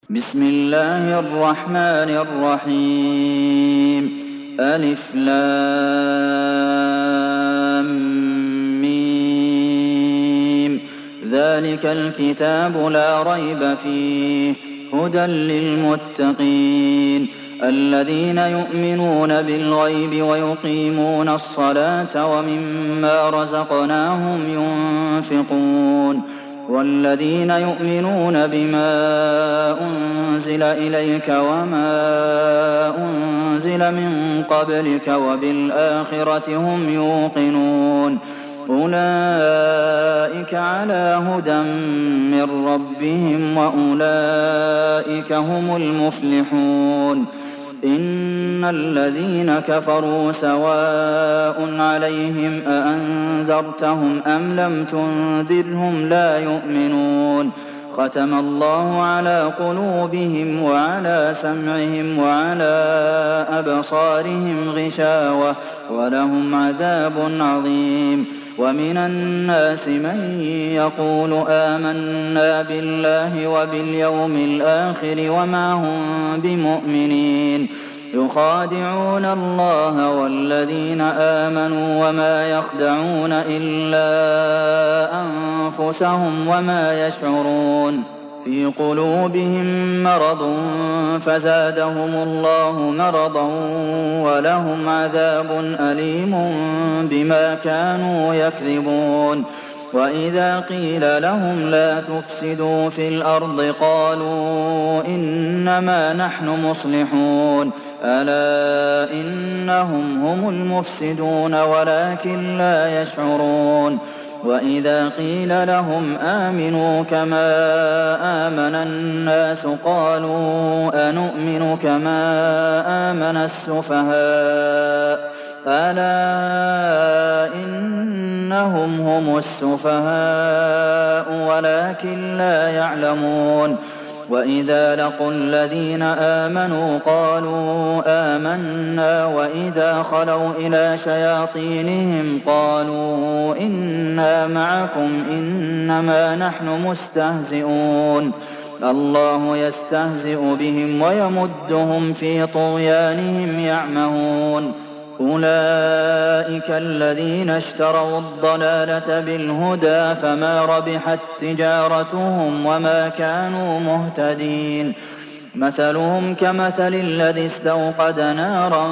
بسم الله الرحمن الرحيم ألف لام ميم ذلك الكتاب لا ريب فيه هدى للمتقين الذين يؤمنون بالغيب ويقيمون الصلاة ومما رزقناهم ينفقون والذين يؤمنون بما أنزل إليك وما أنزل من قبلك وبالآخرة هم يوقنون أولئك على هدى من ربهم وأولئك هم المفلحون إن الذين كفروا سواء عليهم أأنذرتهم أم لم تنذرهم لا يؤمنون ختم الله على قلوبهم وعلى سمعهم وعلى أبصارهم غشاوة ولهم عذاب عظيم ومن الناس من يقول آمنا بالله وباليوم الآخر وما هم بمؤمنين يخادعون الله والذين آمنوا وما يخدعون إلا أنفسهم وما يشعرون في قلوبهم مرض فزادهم الله مرضا ولهم عذاب أليم بما كانوا يكذبون وإذا قيل لهم لا تفسدوا في الأرض قالوا إنما نحن مصلحون ألا إنهم هم المفسدون ولكن لا يشعرون وإذا قيل لهم آمنوا كما آمن الناس قالوا أنؤمن كما آمن السفهاء ألا إنهم هم السفهاء ولكن لا يعلمون وإذا لقوا الذين آمنوا قالوا آمنا وإذا خلوا إلى شياطينهم قالوا إنا معكم إنما نحن مستهزئون الله يستهزئ بهم ويمدهم في طغيانهم يعمهون أولئك الذين اشتروا الضلالة بالهدى فما ربحت تجارتهم وما كانوا مهتدين مثلهم كمثل الذي استوقد نارا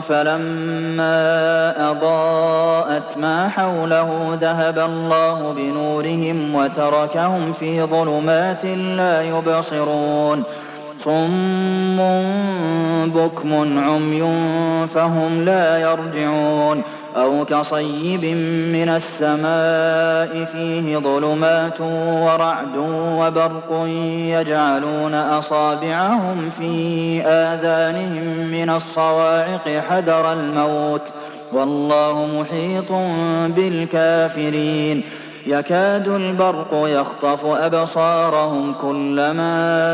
فلما أضاءت ما حوله ذهب الله بنورهم وتركهم في ظلمات لا يبصرون صم بكم عمي فهم لا يرجعون أو كصيب من السماء فيه ظلمات ورعد وبرق يجعلون أصابعهم في آذانهم من الصواعق حذر الموت والله محيط بالكافرين يكاد البرق يخطف أبصارهم كلما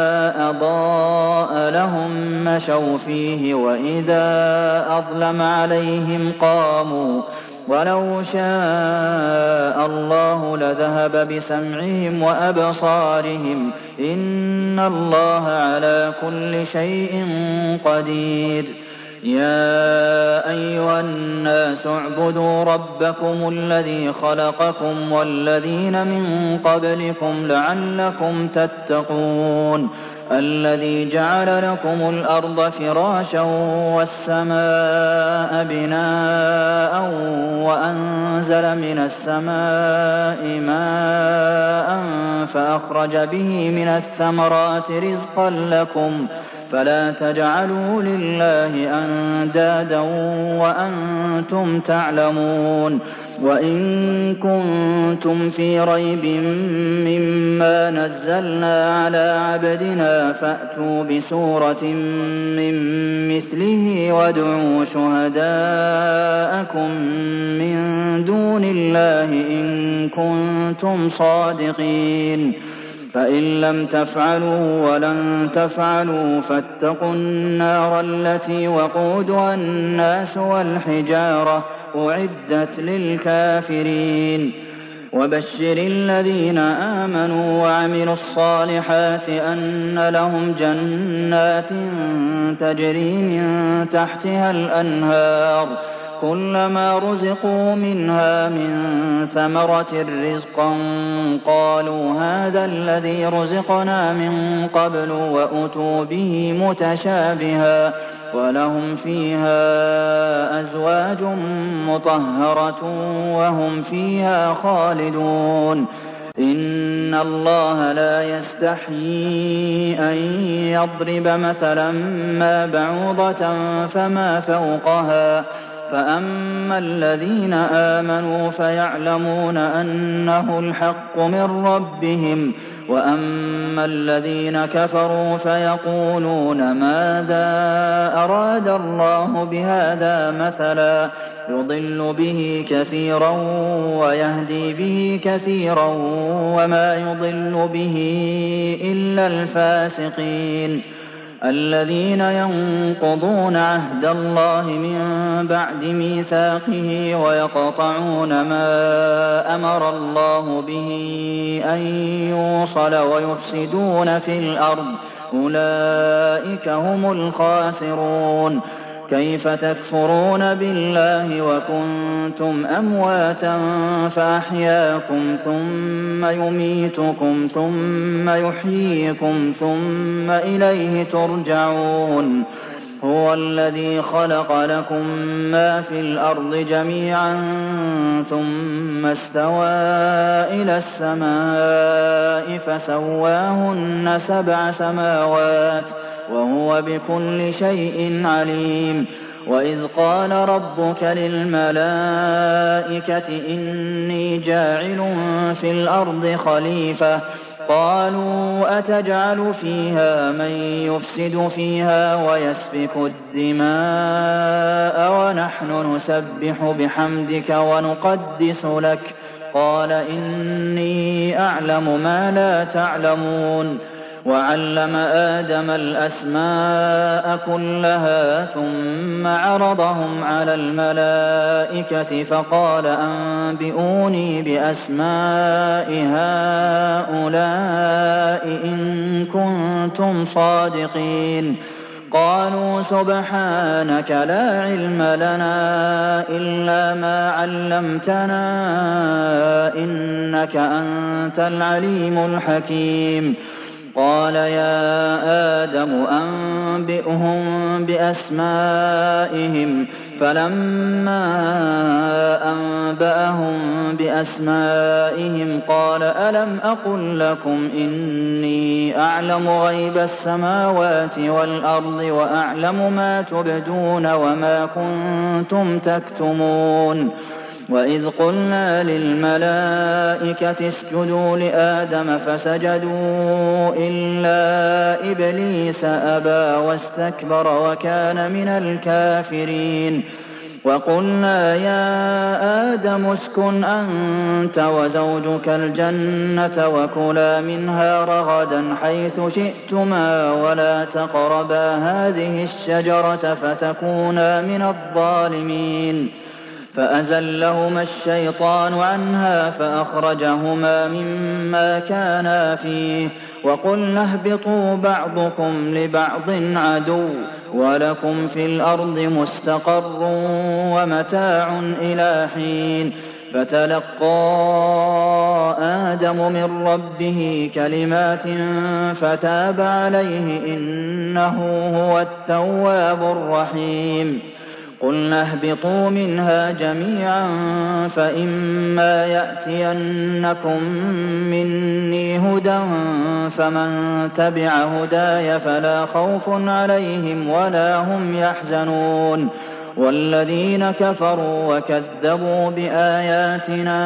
أضاء لهم مشوا فيه وإذا أظلم عليهم قاموا ولو شاء الله لذهب بسمعهم وأبصارهم إن الله على كل شيء قدير يا أيها الناس اعبدوا ربكم الذي خلقكم والذين من قبلكم لعلكم تتقون الذي جعل لكم الأرض فراشا والسماء بناء وأنزل من السماء ماء فأخرج به من الثمرات رزقا لكم فلا تجعلوا لله أندادا وأنتم تعلمون وإن كنتم في ريب مما نزلنا على عبدنا فأتوا بسورة من مثله وادعوا شهداءكم من دون الله إن كنتم صادقين فإن لم تفعلوا ولن تفعلوا فاتقوا النار التي وقودها الناس والحجارة أعدت للكافرين وبشر الذين آمنوا وعملوا الصالحات أن لهم جنات تجري من تحتها الأنهار كلما رزقوا منها من ثمرة رزقا قالوا هذا الذي رزقنا من قبل وأتوا به متشابها ولهم فيها أزواج مطهرة وهم فيها خالدون إن الله لا يستحيي أن يضرب مثلا ما بعوضة فما فوقها فأما الذين آمنوا فيعلمون أنه الحق من ربهم وأما الذين كفروا فيقولون ماذا أراد الله بهذا مثلا يضل به كثيرا ويهدي به كثيرا وما يضل به إلا الفاسقين الذين ينقضون عهد الله من بعد ميثاقه ويقطعون ما أمر الله به أن يوصل ويفسدون في الأرض أولئك هم الخاسرون كيف تكفرون بالله وكنتم أمواتا فأحياكم ثم يميتكم ثم يحييكم ثم إليه ترجعون هو الذي خلق لكم ما في الأرض جميعا ثم استوى إلى السماء فسواهن 7 سماوات وهو بكل شيء عليم وإذ قال ربك للملائكة إني جاعل في الأرض خليفة قالوا أتجعل فيها من يفسد فيها ويسفك الدماء ونحن نسبح بحمدك ونقدس لك قال إني أعلم ما لا تعلمون وعلم آدم الأسماء كلها ثم عرضهم على الملائكة فقال أنبئوني بأسماء هؤلاء إن كنتم صادقين قالوا سبحانك لا علم لنا إلا ما علمتنا إنك أنت العليم الحكيم قال يا آدم أنبئهم بأسمائهم فلما أنبأهم بأسمائهم قال ألم أقل لكم إني أعلم غيب السماوات والأرض وأعلم ما تبدون وما كنتم تكتمون وإذ قلنا للملائكة اسجدوا لآدم فسجدوا إلا إبليس أبى واستكبر وكان من الكافرين وقلنا يا آدم اسكن أنت وزوجك الجنة وكلا منها رغدا حيث شئتما ولا تقربا هذه الشجرة فتكونا من الظالمين فأزلهما الشيطان عنها فأخرجهما مما كانا فيه وقلنا اهبطوا بعضكم لبعض عدو ولكم في الأرض مستقر ومتاع إلى حين فتلقى آدم من ربه كلمات فتاب عليه إنه هو التواب الرحيم قلنا اهبطوا منها جميعا فإما يأتينكم مني هدى فمن تبع هداي فلا خوف عليهم ولا هم يحزنون والذين كفروا وكذبوا بآياتنا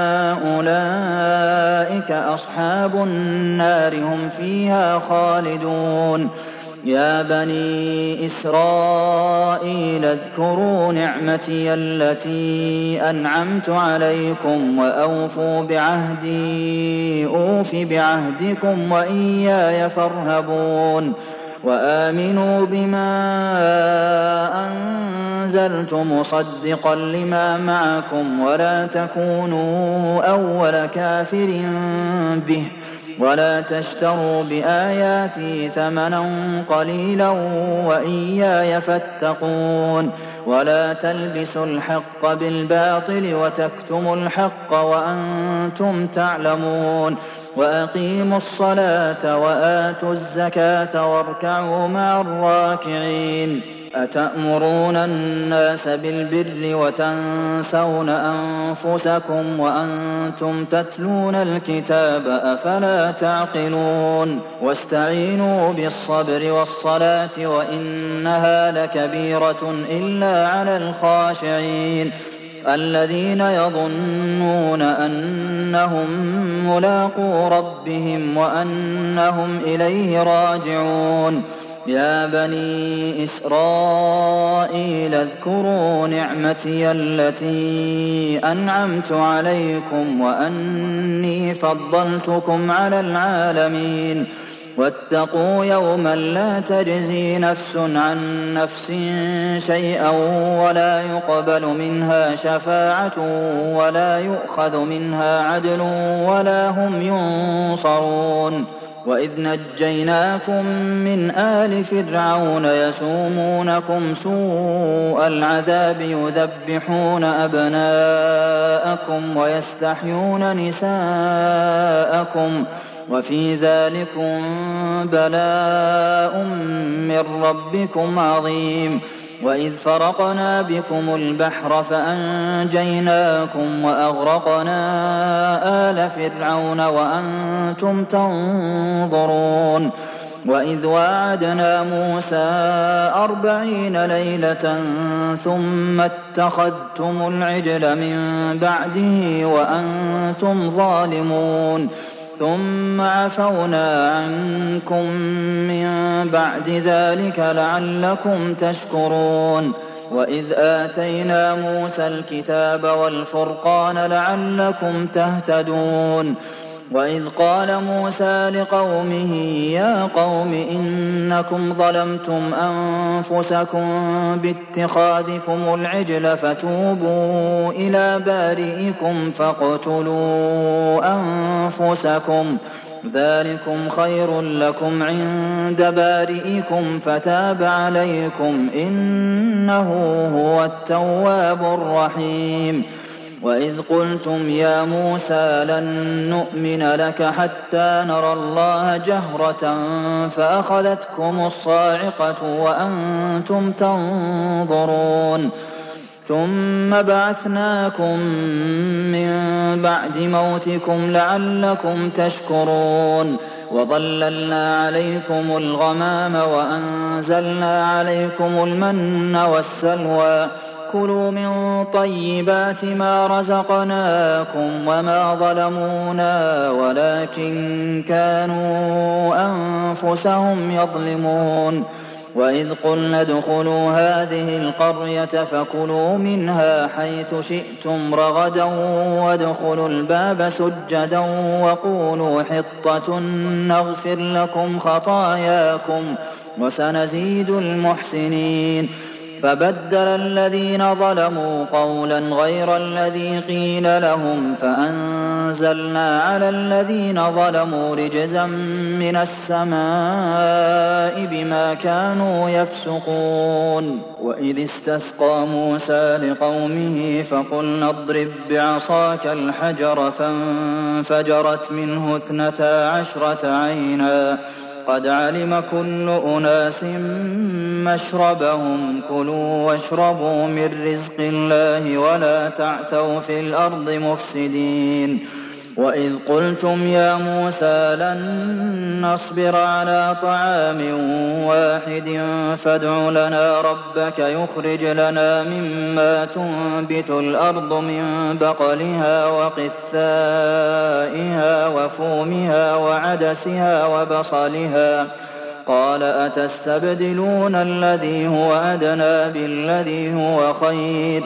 أولئك أصحاب النار هم فيها خالدون يا بني إسرائيل اذكروا نعمتي التي أنعمت عليكم وأوفوا بعهدي أوف بعهدكم وإياي فارهبون وآمنوا بما أنزلت مصدقا لما معكم ولا تكونوا أول كافر به ولا تشتروا بآياتي ثمنا قليلا وإياي فاتقون ولا تلبسوا الحق بالباطل وتكتموا الحق وأنتم تعلمون وأقيموا الصلاة وآتوا الزكاة واركعوا مع الراكعين أتأمرون الناس بالبر وتنسون أنفسكم وأنتم تتلون الكتاب أفلا تعقلون واستعينوا بالصبر والصلاة وإنها لكبيرة إلا على الخاشعين الذين يظنون أنهم ملاقو ربهم وأنهم إليه راجعون يا بني إسرائيل اذكروا نعمتي التي أنعمت عليكم وأني فضلتكم على العالمين واتقوا يوما لا تجزي نفس عن نفس شيئا ولا يقبل منها شفاعة ولا يؤخذ منها عدل ولا هم ينصرون وإذ نجيناكم من آل فرعون يسومونكم سوء العذاب يذبحون أبناءكم ويستحيون نساءكم وفي ذلكم بلاء من ربكم عظيم وإذ فرقنا بكم البحر فأنجيناكم وأغرقنا آل فرعون وأنتم تنظرون وإذ واعدنا موسى 40 ليلة ثم اتخذتم العجل من بعده وأنتم ظالمون ثم عفونا عنكم من بعد ذلك لعلكم تشكرون وإذ آتينا موسى الكتاب والفرقان لعلكم تهتدون وإذ قال موسى لقومه يا قوم إنكم ظلمتم أنفسكم باتخاذكم العجل فتوبوا إلى بارئكم فاقتلوا أنفسكم ذلكم خير لكم عند بارئكم فتاب عليكم إنه هو التواب الرحيم وإذ قلتم يا موسى لن نؤمن لك حتى نرى الله جهرة فأخذتكم الصاعقة وأنتم تنظرون ثم بعثناكم من بعد موتكم لعلكم تشكرون وظللنا عليكم الغمام وأنزلنا عليكم المن والسلوى كلوا من طيبات ما رزقناكم وما ظلمونا ولكن كانوا أنفسهم يظلمون وإذ قلنا ادخلوا هذه القرية فكلوا منها حيث شئتم رغدا وادخلوا الباب سجدا وقولوا حطة نغفر لكم خطاياكم وسنزيد المحسنين فبدل الذين ظلموا قولا غير الذي قيل لهم فأنزلنا على الذين ظلموا رجزا من السماء بما كانوا يفسقون وإذ استسقى موسى لقومه فقلنا اضرب بعصاك الحجر فانفجرت منه 12 عينا قد علم كل أناس مشربهم كلوا واشربوا من رزق الله ولا تعثوا في الأرض مفسدين وإذ قلتم يا موسى لن نصبر على طعام واحد فادع لنا ربك يخرج لنا مما تنبت الأرض من بقلها وقثائها وفومها وعدسها وبصلها قال أتستبدلون الذي هو أدنى بالذي هو خير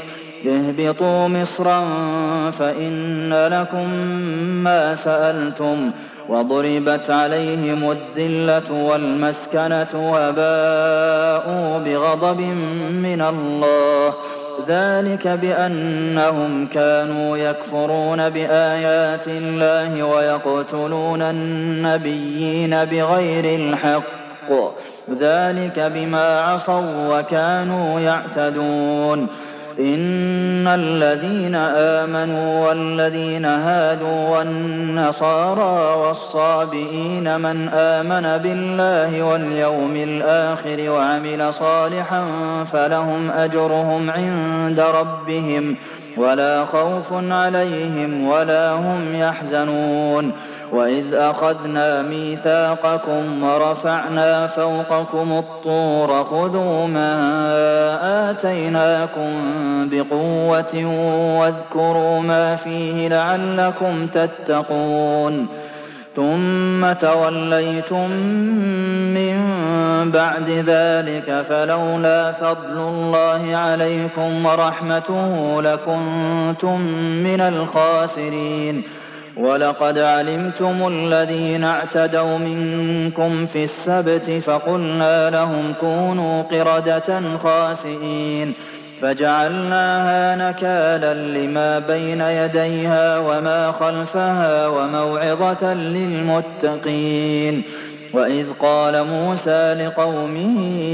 اهبطوا مصرا فإن لكم ما سألتم وضربت عليهم الذلة والمسكنة وباءوا بغضب من الله ذلك بأنهم كانوا يكفرون بآيات الله ويقتلون النبيين بغير الحق ذلك بما عصوا وكانوا يعتدون إن الذين آمنوا والذين هادوا والنصارى والصابئين من آمن بالله واليوم الآخر وعمل صالحا فلهم أجرهم عند ربهم ولا خوف عليهم ولا هم يحزنون وإذ أخذنا ميثاقكم ورفعنا فوقكم الطور خذوا ما آتيناكم بقوة واذكروا ما فيه لعلكم تتقون ثم توليتم من بعد ذلك فلولا فضل الله عليكم ورحمته لكنتم من الخاسرين ولقد علمتم الذين اعتدوا منكم في السبت فقلنا لهم كونوا قردة خاسئين فجعلناها نكالا لما بين يديها وما خلفها وموعظة للمتقين وإذ قال موسى لقومه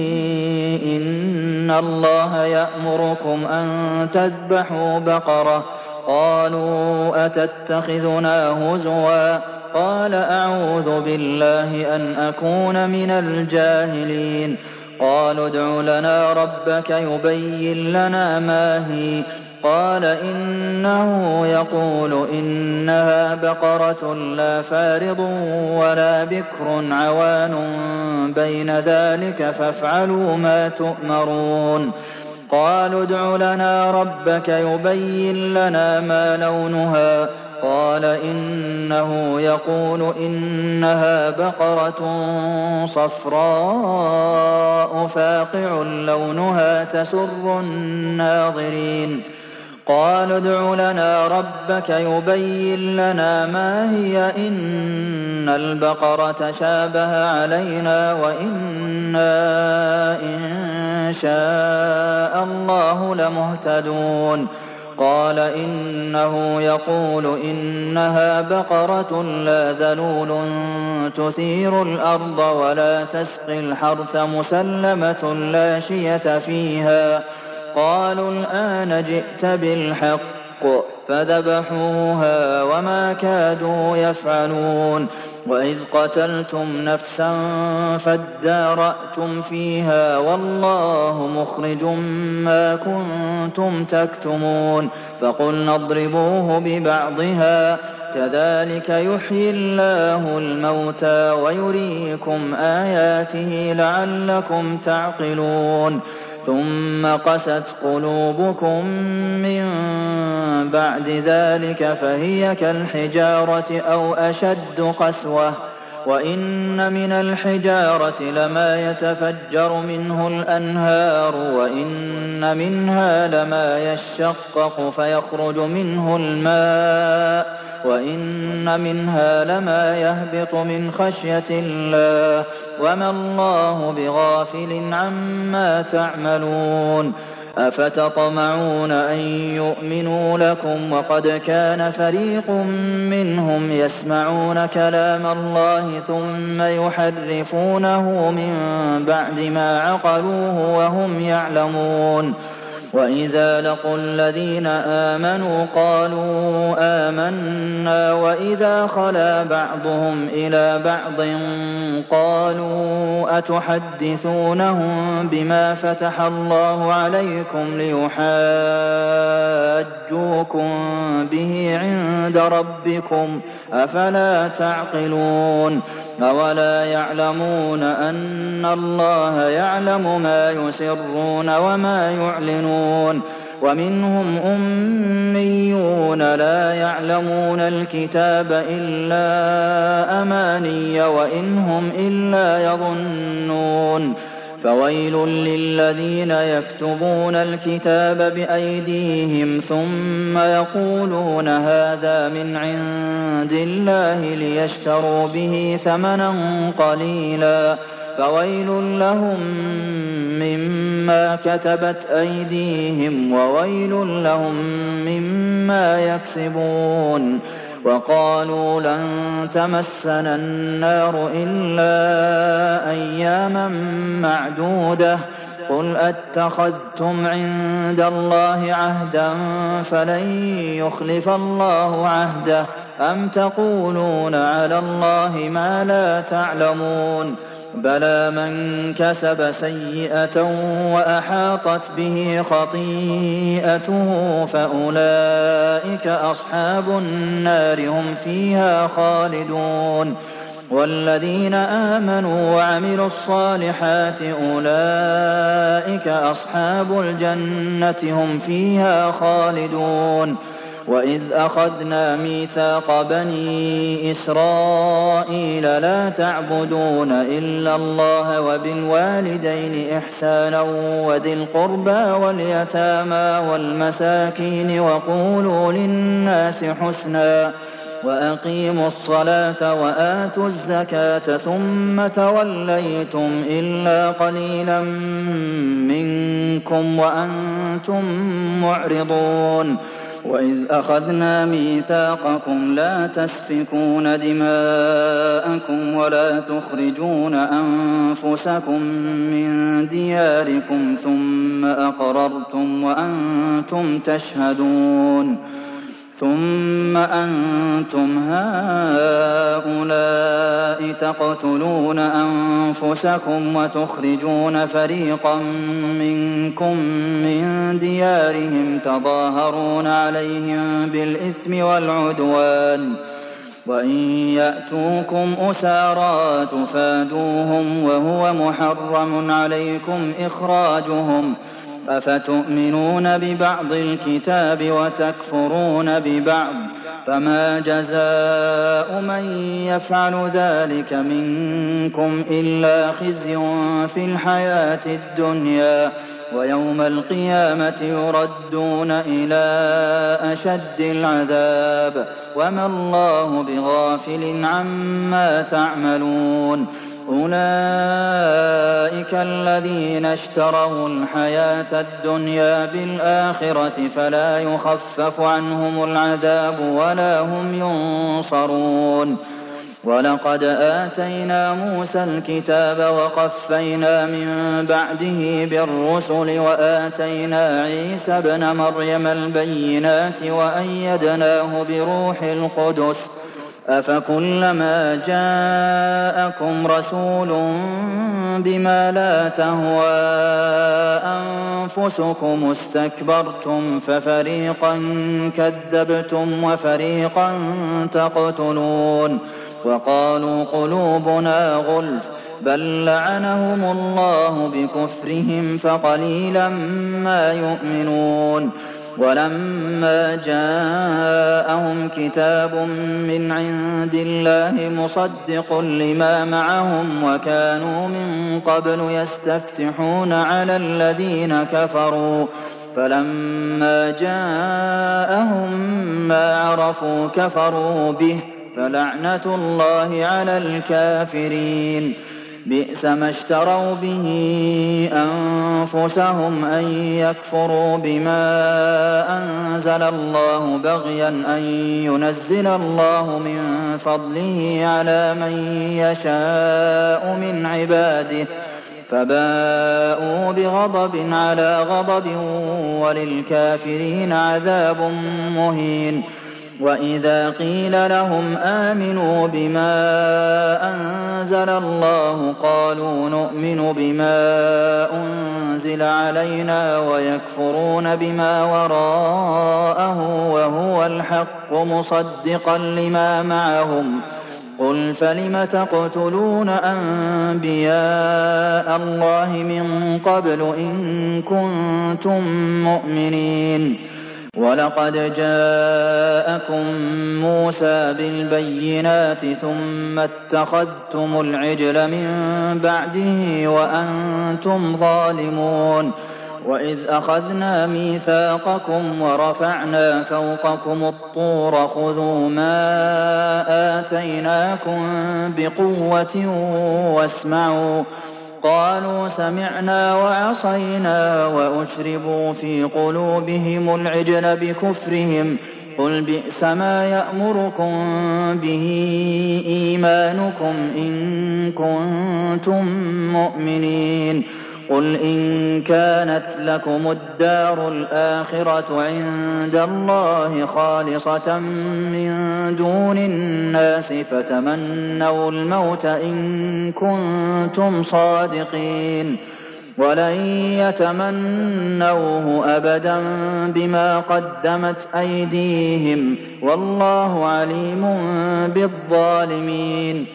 إن الله يأمركم أن تذبحوا بقرة قالوا أتتخذنا هزوا قال أعوذ بالله أن أكون من الجاهلين قالوا ادع لنا ربك يبين لنا ما هي قال إنه يقول إنها بقرة لا فارض ولا بكر عوان بين ذلك فافعلوا ما تؤمرون قالوا ادع لنا ربك يبين لنا ما لونها قال إنه يقول إنها بقرة صفراء فاقع لونها تسر الناظرين قالوا ادع لنا ربك يبين لنا ما هي إن البقرة شابه علينا وإنا إن شاء الله لمهتدون قال إنه يقول إنها بقرة لا ذلول تثير الأرض ولا تسقي الحرث مسلمة لا شية فيها قالوا الآن جئت بالحق فذبحوها وما كادوا يفعلون وإذ قتلتم نفسا فادارأتم فيها والله مخرج ما كنتم تكتمون فقلنا اضربوه ببعضها كذلك يحيي الله الموتى ويريكم آياته لعلكم تعقلون ثم قست قلوبكم من بعد ذلك فهي كالحجارة أو أشد قسوة وإن من الحجارة لما يتفجر منه الأنهار وإن منها لما يشقق فيخرج منه الماء وإن منها لما يهبط من خشية الله وما الله بغافل عما تعملون أفتطمعون أن يؤمنوا لكم وقد كان فريق منهم يسمعون كلام الله ثم يحرفونه من بعد ما عقلوه وهم يعلمون وإذا لقوا الذين آمنوا قالوا آمنا وإذا خلا بعضهم إلى بعض قالوا أتحدثونهم بما فتح الله عليكم ليحاجوكم به عند ربكم أفلا تعقلون أولا يعلمون أن الله يعلم ما يسرون وما يعلنون ومنهم أميون لا يعلمون الكتاب إلا أماني وإن هم إلا يظنون فويل للذين يكتبون الكتاب بأيديهم ثم يقولون هذا من عند الله ليشتروا به ثمنا قليلا فويل لهم مما كتبت أيديهم وويل لهم مما يكسبون وقالوا لن تمسنا النار إلا أياما معدودة قل أتخذتم عند الله عهدا فلن يخلف الله عهده أم تقولون على الله ما لا تعلمون بلى من كسب سيئة وأحاطت به خطيئته فأولئك أصحاب النار هم فيها خالدون والذين آمنوا وعملوا الصالحات أولئك أصحاب الجنة هم فيها خالدون وإذ أخذنا ميثاق بني إسرائيل لا تعبدون إلا الله وبالوالدين إحسانا وذي القربى واليتامى والمساكين وقولوا للناس حسنا وأقيموا الصلاة وآتوا الزكاة ثم توليتم إلا قليلا منكم وأنتم معرضون وإذ أخذنا ميثاقكم لا تسفكون دماءكم ولا تخرجون أنفسكم من دياركم ثم أقررتم وأنتم تشهدون ثم أنتم هؤلاء تقتلون أنفسكم وتخرجون فريقا منكم من ديارهم تظاهرون عليهم بالإثم والعدوان وإن يأتوكم أسارى تفادوهم وهو محرم عليكم إخراجهم أفتؤمنون ببعض الكتاب وتكفرون ببعض فما جزاء من يفعل ذلك منكم إلا خزي في الحياة الدنيا ويوم القيامة يردون إلى أشد العذاب وما الله بغافل عما تعملون أولئك الذين اشتروا الحياة الدنيا بالآخرة فلا يخفف عنهم العذاب ولا هم ينصرون ولقد آتينا موسى الكتاب وقفينا من بعده بالرسل وآتينا عيسى ابن مريم البينات وأيدناه بروح القدس أفكلما جاءكم رسول بما لا تهوى أنفسكم استكبرتم ففريقا كذبتم وفريقا تقتلون وقالوا قلوبنا غلف بل لعنهم الله بكفرهم فقليلا ما يؤمنون ولما جاءهم كتاب من عند الله مصدق لما معهم وكانوا من قبل يستفتحون على الذين كفروا فلما جاءهم ما عرفوا كفروا به فلعنة الله على الكافرين بئس ما اشتروا به أنفسهم أن يكفروا بما أنزل الله بغيا أن ينزل الله من فضله على من يشاء من عباده فباءوا بغضب على غضب وللكافرين عذاب مهين وإذا قيل لهم آمنوا بما أنزل الله قالوا نؤمن بما أنزل علينا ويكفرون بما وراءه وهو الحق مصدقا لما معهم قل فلم تقتلون أنبياء الله من قبل إن كنتم مؤمنين وَلَقَدْ جَاءَكُم مُّوسَىٰ بِالْبَيِّنَاتِ ثُمَّ اتَّخَذْتُمُ الْعِجْلَ مِن بَعْدِهِ وَأَنتُمْ ظَالِمُونَ وَإِذْ أَخَذْنَا مِيثَاقَكُمْ وَرَفَعْنَا فَوْقَكُمُ الطُّورَ خُذُوا مَا آتَيْنَاكُم بِقُوَّةٍ وَاسْمَعُوا قَالُوا سَمِعْنَا وَعَصَيْنَا وَأُشْرِبُوا فِي قُلُوبِهِمُ الْعِجْلَ بِكُفْرِهِمْ ۚ قُلْ بِئْسَ مَا يَأْمُرُكُم بِهِ إِيمَانُكُمْ إِن كُنتُم مُّؤْمِنِينَ قُلْ إِن كَانَتْ لَكُمُ الدَّارُ الْآخِرَةُ عِندَ اللَّهِ خَالِصَةً مِّن دُونِ النَّاسِ فَتَمَنَّوُا الْمَوْتَ إِن كُنتُمْ صَادِقِينَ وَلَن يَتَمَنَّوْهُ أَبَدًا بِمَا قَدَّمَتْ أَيْدِيهِمْ ۚ وَاللَّهُ عَلِيمٌ بِالظَّالِمِينَ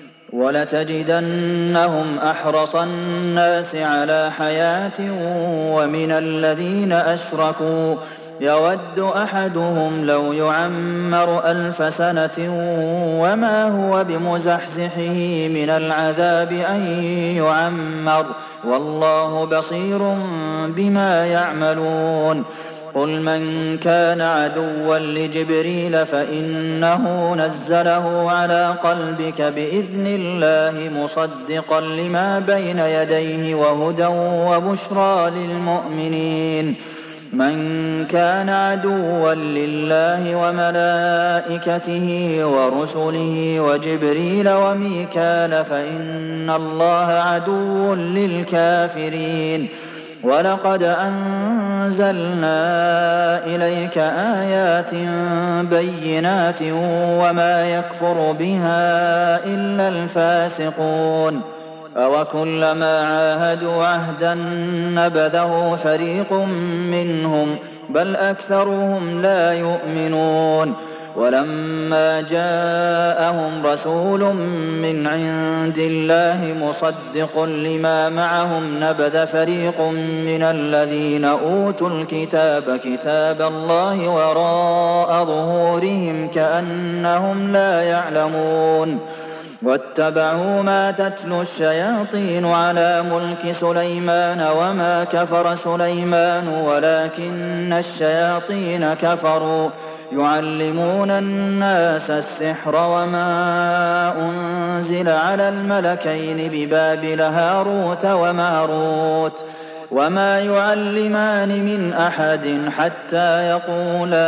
وَلَتَجِدَنَّهُمْ أَحْرَصَ النَّاسِ عَلَىٰ حَيَاةٍ وَمِنَ الَّذِينَ أَشْرَكُوا يَوَدُّ أَحَدُهُمْ لَوْ يُعَمَّرُ 1000 سَنَةٍ وَمَا هُوَ بِمُزَحْزِحِهِ مِنَ الْعَذَابِ أَن يُعَمَّرَ ۗ وَاللَّهُ بَصِيرٌ بِمَا يَعْمَلُونَ قُلْ مَن كَانَ عَدُوًّا لِّجِبْرِيلَ فَإِنَّهُ نَزَّلَهُ عَلَىٰ قَلْبِكَ بِإِذْنِ اللَّهِ مُصَدِّقًا لِّمَا بَيْنَ يَدَيْهِ وَهُدًى وَبُشْرَىٰ لِلْمُؤْمِنِينَ مَن كَانَ عَدُوًّا لِّلَّهِ وَمَلَائِكَتِهِ وَرُسُلِهِ وَجِبْرِيلَ وَمِيكَالَ فَإِنَّ اللَّهَ عَدُوٌّ لِّلْكَافِرِينَ وَلَقَدْ أَنزَلْنَا إِلَيْكَ آيَاتٍ بَيِّنَاتٍ وَمَا يَكْفُرُ بِهَا إِلَّا الْفَاسِقُونَ أَوَكُلَّمَا عَاهَدُوا عَهْدًا نَّبَذَهُ فَرِيقٌ مِّنْهُم ۚ بَلْ أَكْثَرُهُمْ لَا يُؤْمِنُونَ وَلَمَّا جَاءَهُمْ رَسُولٌ مِّنْ عِندِ اللَّهِ مُصَدِّقٌ لِّمَا مَعَهُمْ نَبَذَ فَرِيقٌ مِّنَ الَّذِينَ أُوتُوا الْكِتَابَ كِتَابَ اللَّهِ وَرَاءَ ظُهُورِهِمْ كَأَنَّهُمْ لَا يَعْلَمُونَ وَاتَّبَعُوا مَا تَتْلُو الشَّيَاطِينُ عَلَىٰ مُلْكِ سُلَيْمَانَ وَمَا كَفَرَ سُلَيْمَانُ وَلَٰكِنَّ الشَّيَاطِينَ كَفَرُوا يُعَلِّمُونَ النَّاسَ السِّحْرَ وَمَا أُنزِلَ عَلَى الْمَلَكَيْنِ بِبَابِلَ هَارُوتَ وَمَارُوتَ وَمَا يُعَلِّمَانِ مِنْ أَحَدٍ حَتَّىٰ يَقُولَا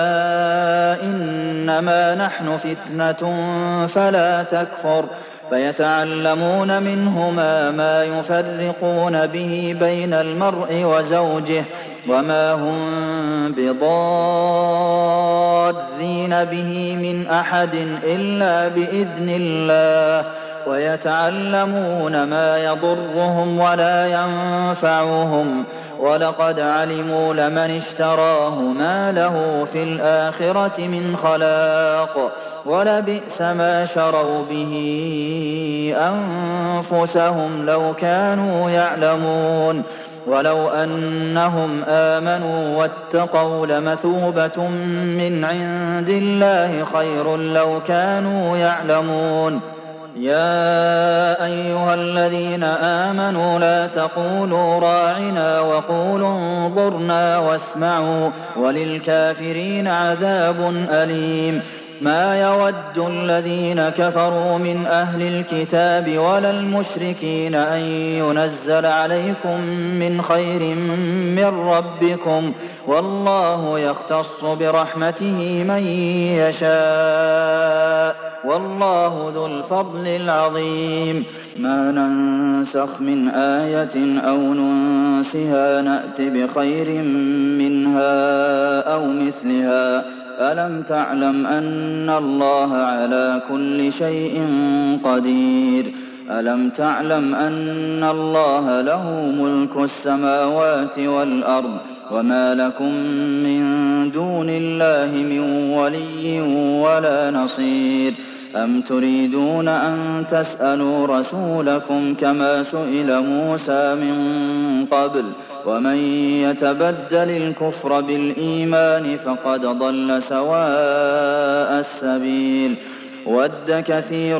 إِنَّمَا نَحْنُ فِتْنَةٌ فَلَا تَكْفُرْ فَيَتَعَلَّمُونَ مِنْهُمَا مَا يُفَرِّقُونَ بِهِ بَيْنَ الْمَرْءِ وَزَوْجِهِ وَمَا هُم بِضَارِّينَ بِهِ مِنْ أَحَدٍ إِلَّا بِإِذْنِ اللَّهِ وَيَتَعَلَّمُونَ مَا يَضُرُّهُمْ وَلَا يَنفَعُهُمْ وَلَقَدْ عَلِمُوا لَمَنِ اشْتَرَاهُ مَا لَهُ فِي الْآخِرَةِ مِنْ خَلَاقٍ وَلَبِئْسَ مَا شَرَوْا بِهِ أَنفُسَهُمْ لَوْ كَانُوا يَعْلَمُونَ وَلَوْ أَنَّهُمْ آمَنُوا وَاتَّقَوْا لَمَثُوبَةٌ مِّنْ عِندِ اللَّهِ خَيْرٌ لَّوْ كَانُوا يَعْلَمُونَ يَا أَيُّهَا الَّذِينَ آمَنُوا لَا تَقُولُوا رَاعِنَا وَقُولُوا انظُرْنَا وَاسْمَعُوا وَلِلْكَافِرِينَ عَذَابٌ أَلِيمٌ مَا يَوَدُّ الَّذِينَ كَفَرُوا مِنْ أَهْلِ الْكِتَابِ وَلَا الْمُشْرِكِينَ أَن يُنَزَّلَ عَلَيْكُم مِّنْ خَيْرٍ مِّن رَّبِّكُمْ ۗ وَاللَّهُ يَخْتَصُّ بِرَحْمَتِهِ مَن يَشَاءُ ۗ وَاللَّهُ ذُو الْفَضْلِ الْعَظِيمِ مَا نَنسَخْ مِنْ آيَةٍ أَوْ نُنسِهَا نَأْتِ بِخَيْرٍ مِّنْهَا أَوْ مِثْلِهَا ۗ أَلَمْ تَعْلَمْ أَنَّ اللَّهَ عَلَىٰ كُلِّ شَيْءٍ قَدِيرٌ أَلَمْ تَعْلَمْ أَنَّ اللَّهَ لَهُ مُلْكُ السَّمَاوَاتِ وَالْأَرْضِ وَمَا لَكُم مِّن دُونِ اللَّهِ مِن وَلِيٍّ وَلَا نَصِيرٍ أَمْ تُرِيدُونَ أَن تَسْأَلُوا رَسُولَكُمْ كَمَا سُئِلَ مُوسَىٰ مِن قَبْلُ ۗ وَمَن يَتَبَدَّلِ الْكُفْرَ بِالْإِيمَانِ فَقَدْ ضَلَّ سَوَاءَ السَّبِيلِ وَدَّ كَثِيرٌ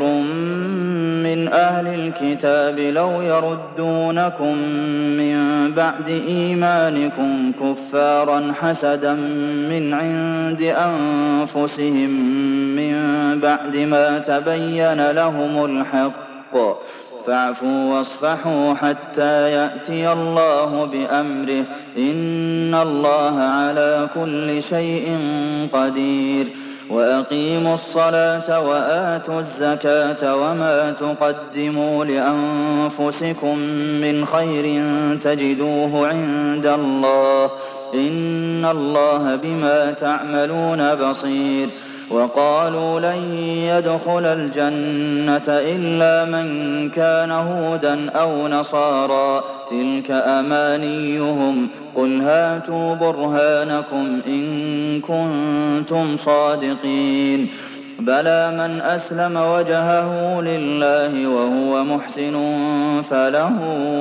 مِّنْ أَهْلِ الْكِتَابِ لَوْ يَرُدُّونَكُم مِّن بَعْدِ إِيمَانِكُمْ كُفَّارًا حَسَدًا مِّنْ عِندِ أَنفُسِهِم مِّن بَعْدِ مَا تَبَيَّنَ لَهُمُ الْحَقُّ ۖ فَاعْفُوا وَاصْفَحُوا حَتَّىٰ يَأْتِيَ اللَّهُ بِأَمْرِهِ ۗ إِنَّ اللَّهَ عَلَىٰ كُلِّ شَيْءٍ قَدِيرٌ وَأَقِيمُوا الصَّلَاةَ وَآتُوا الزَّكَاةَ وَمَا تُقَدِّمُوا لِأَنفُسِكُم مِّنْ خَيْرٍ تَجِدُوهُ عِندَ اللَّهِ ۗ إِنَّ اللَّهَ بِمَا تَعْمَلُونَ بَصِيرٌ وَقَالُوا لَن يَدْخُلَ الْجَنَّةَ إِلَّا مَن كَانَ هُودًا أَوْ نَصَارَىٰ ۗ تِلْكَ أَمَانِيُّهُمْ ۖ قُلْ هَاتُوا بُرْهَانَكُمْ إِن كُنتُمْ صَادِقِينَ بَلَىٰ مَنْ أَسْلَمَ وَجْهَهُ لِلَّهِ وَهُوَ مُحْسِنٌ فَلَهُ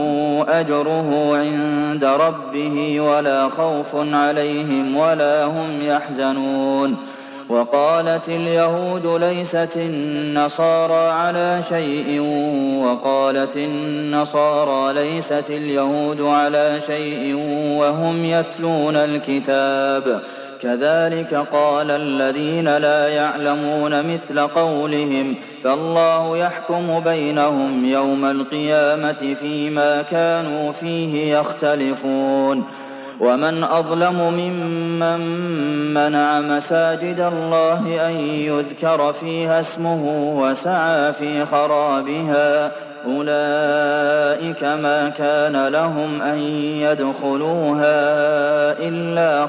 أَجْرُهُ عِندَ رَبِّهِ وَلَا خَوْفٌ عَلَيْهِمْ وَلَا هُمْ يَحْزَنُونَ وَقَالَتِ الْيَهُودُ لَيْسَتِ النَّصَارَىٰ عَلَىٰ شَيْءٍ وَقَالَتِ النَّصَارَىٰ لَيْسَتِ الْيَهُودُ عَلَىٰ شَيْءٍ وَهُمْ يَتْلُونَ الْكِتَابَ كَذَٰلِكَ قَالَ الَّذِينَ لَا يَعْلَمُونَ مِثْلَ قَوْلِهِمْ فَاللَّهُ يَحْكُمُ بَيْنَهُمْ يَوْمَ الْقِيَامَةِ فِيمَا كَانُوا فِيهِ يَخْتَلِفُونَ وَمَنْ أَظْلَمُ مِمَّن مَّنَعَ مَسَاجِدَ اللَّهِ أَن يُذْكَرَ فِيهَا اسْمُهُ وَسَعَىٰ فِي خَرَابِهَا ۚ أُولَٰئِكَ مَا كَانَ لَهُمْ أَن يَدْخُلُوهَا إِلَّا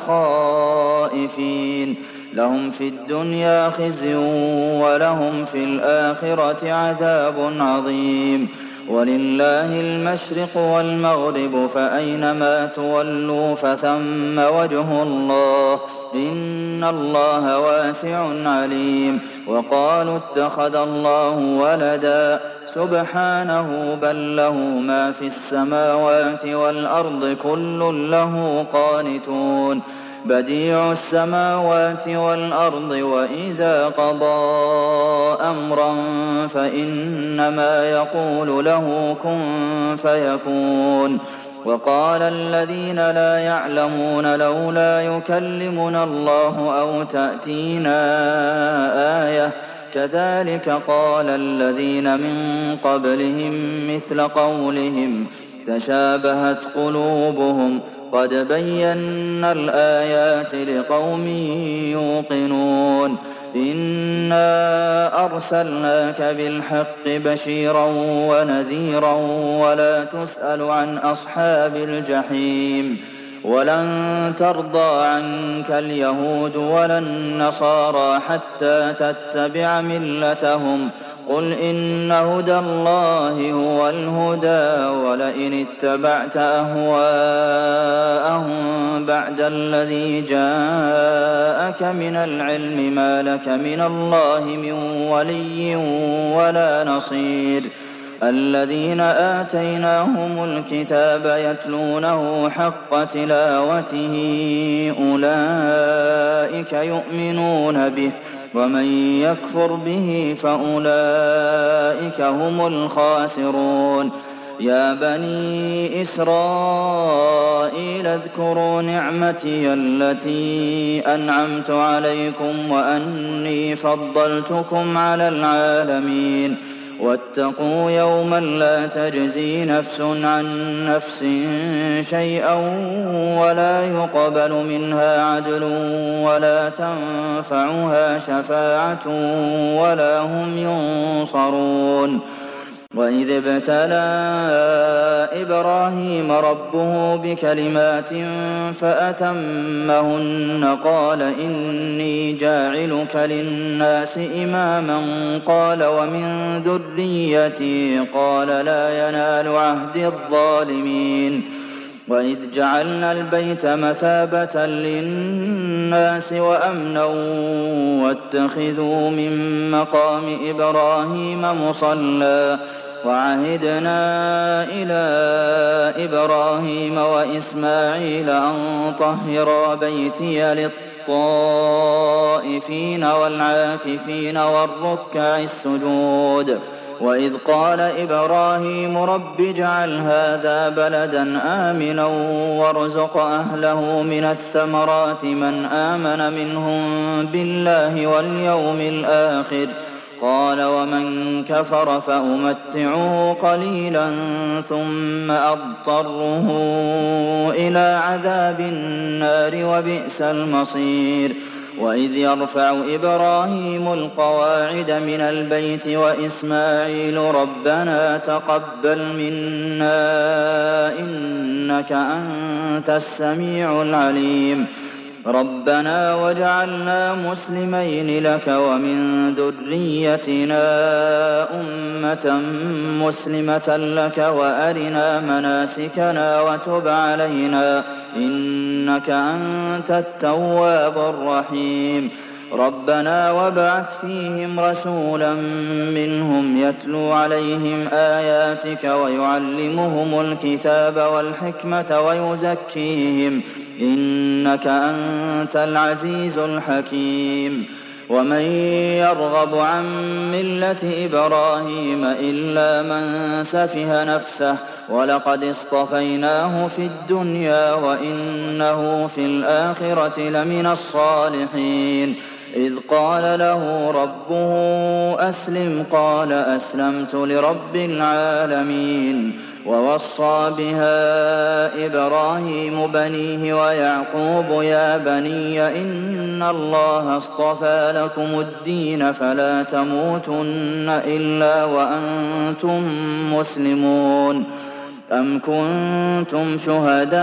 خَائِفِينَ لَهُمْ فِي الدُّنْيَا خِزْيٌ وَلَهُمْ فِي الْآخِرَةِ عَذَابٌ عَظِيمٌ وَلِلَّهِ الْمَشْرِقُ وَالْمَغْرِبُ فَأَيْنَمَا تُوَلُّوا فَثَمَّ وَجْهُ اللَّهِ ۚ إِنَّ اللَّهَ وَاسِعٌ عَلِيمٌ وَقَالُوا اتَّخَذَ اللَّهُ وَلَدًا سُبْحَانَهُ بَل لَّهُ مَا فِي السَّمَاوَاتِ وَالْأَرْضِ كُلٌّ لَّهُ قَانِتُونَ بَدِيعُ السَّمَاوَاتِ وَالْأَرْضِ وَإِذَا قَضَىٰ أَمْرًا فَإِنَّمَا يَقُولُ لَهُ كُن فَيَكُونُ وَقَالَ الَّذِينَ لَا يَعْلَمُونَ لَوْلَا يُكَلِّمُنَا اللَّهُ أَوْ تَأْتِينَا آيَةٌ ۗ كَذَٰلِكَ قَالَ الَّذِينَ مِن قَبْلِهِم مِّثْلَ قَوْلِهِمْ تَشَابَهَتْ قُلُوبُهُمْ ۗ قَدْ بَيَّنَّا الْآيَاتِ لِقَوْمٍ يُوقِنُونَ إِنَّا أَرْسَلْنَاكَ بِالْحَقِّ بَشِيرًا وَنَذِيرًا وَلَا تُسْأَلُ عَنْ أَصْحَابِ الْجَحِيمِ وَلَن تَرْضَىٰ عَنكَ الْيَهُودُ وَلَا النَّصَارَىٰ حَتَّىٰ تَتَّبِعَ مِلَّتَهُمْ ۗ قُلْ إِنَّ هُدَى اللَّهِ هُوَ الْهُدَىٰ وَلَئِنِ اتَّبَعْتَ أَهْوَاءَهُم بَعْدَ الَّذِي جَاءَكَ مِنَ الْعِلْمِ مَا لَكَ مِنَ اللَّهِ مِن وَلِيٍّ وَلَا نَصِيرٍ الَّذِينَ آتَيْنَاهُمُ الْكِتَابَ يَتْلُونَهُ حَقَّ تِلَاوَتِهِ أُولَٰئِكَ يُؤْمِنُونَ بِهِ ۗ وَمَن يَكْفُرْ بِهِ فَأُولَٰئِكَ هُمُ الْخَاسِرُونَ يَا بَنِي إِسْرَائِيلَ اذْكُرُوا نِعْمَتِيَ الَّتِي أَنْعَمْتُ عَلَيْكُمْ وَأَنِّي فَضَّلْتُكُمْ عَلَى الْعَالَمِينَ وَاتَّقُوا يَوْمًا لَّا تَجْزِي نَفْسٌ عَن نَّفْسٍ شَيْئًا وَلَا يُقْبَلُ مِنْهَا عَدْلٌ وَلَا تَنفَعُهَا شَفَاعَةٌ وَلَا هُمْ يُنصَرُونَ وَإِذِ ابْتَلَىٰ إِبْرَاهِيمَ رَبُّهُ بِكَلِمَاتٍ فَأَتَمَّهُنَّ قَالَ إِنِّي جَاعِلُكَ لِلنَّاسِ إِمَامًا قَالَ وَمِن ذُرِّيَّتِي قَالَ لَا يَنَالُ عَهْدِي الظَّالِمِينَ وإذ جعلنا البيت مثابة للناس وأمنا واتخذوا من مقام إبراهيم مصلى وعهدنا إلى إبراهيم وإسماعيل أن طهرا بيتي للطائفين والعاكفين والركع السجود وإذ قال إبراهيم رب اجعل هذا بلدا آمنا وارزق أهله من الثمرات من آمن منهم بالله واليوم الآخر قال ومن كفر فأمتعه قليلا ثم أضطره إلى عذاب النار وبئس المصير وإذ يرفع إبراهيم القواعد من البيت وإسماعيل ربنا تقبل منا إنك أنت السميع العليم ربنا واجعلنا مسلمين لك ومن ذريتنا أمة مسلمة لك وأرنا مناسكنا وتب علينا إنك أنت التواب الرحيم ربنا وابعث فيهم رسولا منهم يتلو عليهم آياتك ويعلمهم الكتاب والحكمة ويزكيهم إنك أنت العزيز الحكيم ومن يرغب عن ملة إبراهيم إلا من سفه نفسه ولقد اصطفيناه في الدنيا وإنه في الآخرة لمن الصالحين إذ قال له ربه أسلم قال أسلمت لرب العالمين ووصى بها إبراهيم بنيه ويعقوب يا بني إن الله اصطفى لكم الدين فلا تموتن إلا وأنتم مسلمون أم كنتم شهداء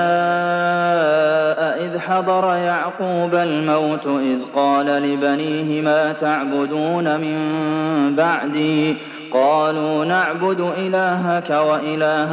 إذ حضر يعقوب الموت إذ قال لبنيه ما تعبدون من بعدي قالوا نعبد إلهك وإله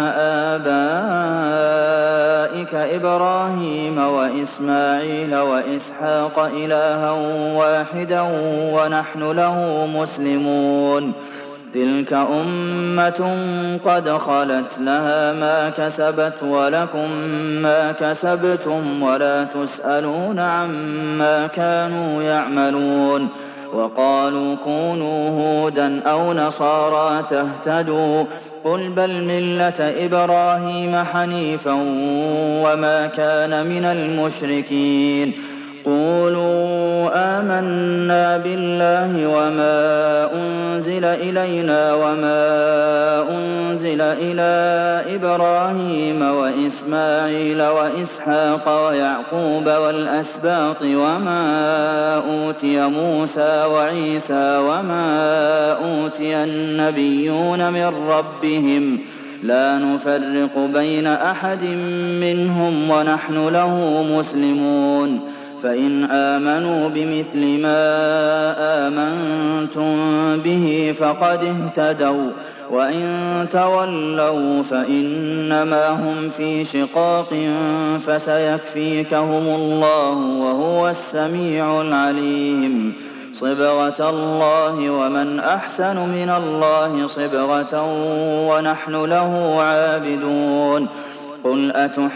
آبائك إبراهيم وإسماعيل وإسحاق إلها واحدا ونحن له مسلمون تلك أمة قد خلت لها ما كسبت ولكم ما كسبتم ولا تسألون عما كانوا يعملون وقالوا كونوا هودا أو نصارى تهتدوا قل بل ملة إبراهيم حنيفا وما كان من المشركين قولوا آمنا بالله وما أنزل إلينا وما أنزل إلى إبراهيم وإسماعيل وإسحاق ويعقوب والأسباط وما أوتي موسى وعيسى وما أوتي النبيون من ربهم لا نفرق بين أحد منهم ونحن له مسلمون فإن آمنوا بمثل ما آمنتم به فقد اهتدوا وإن تولوا فإنما هم في شقاق فسيكفيكهم الله وهو السميع العليم صبغة الله ومن أحسن من الله صبغة ونحن له عابدون قل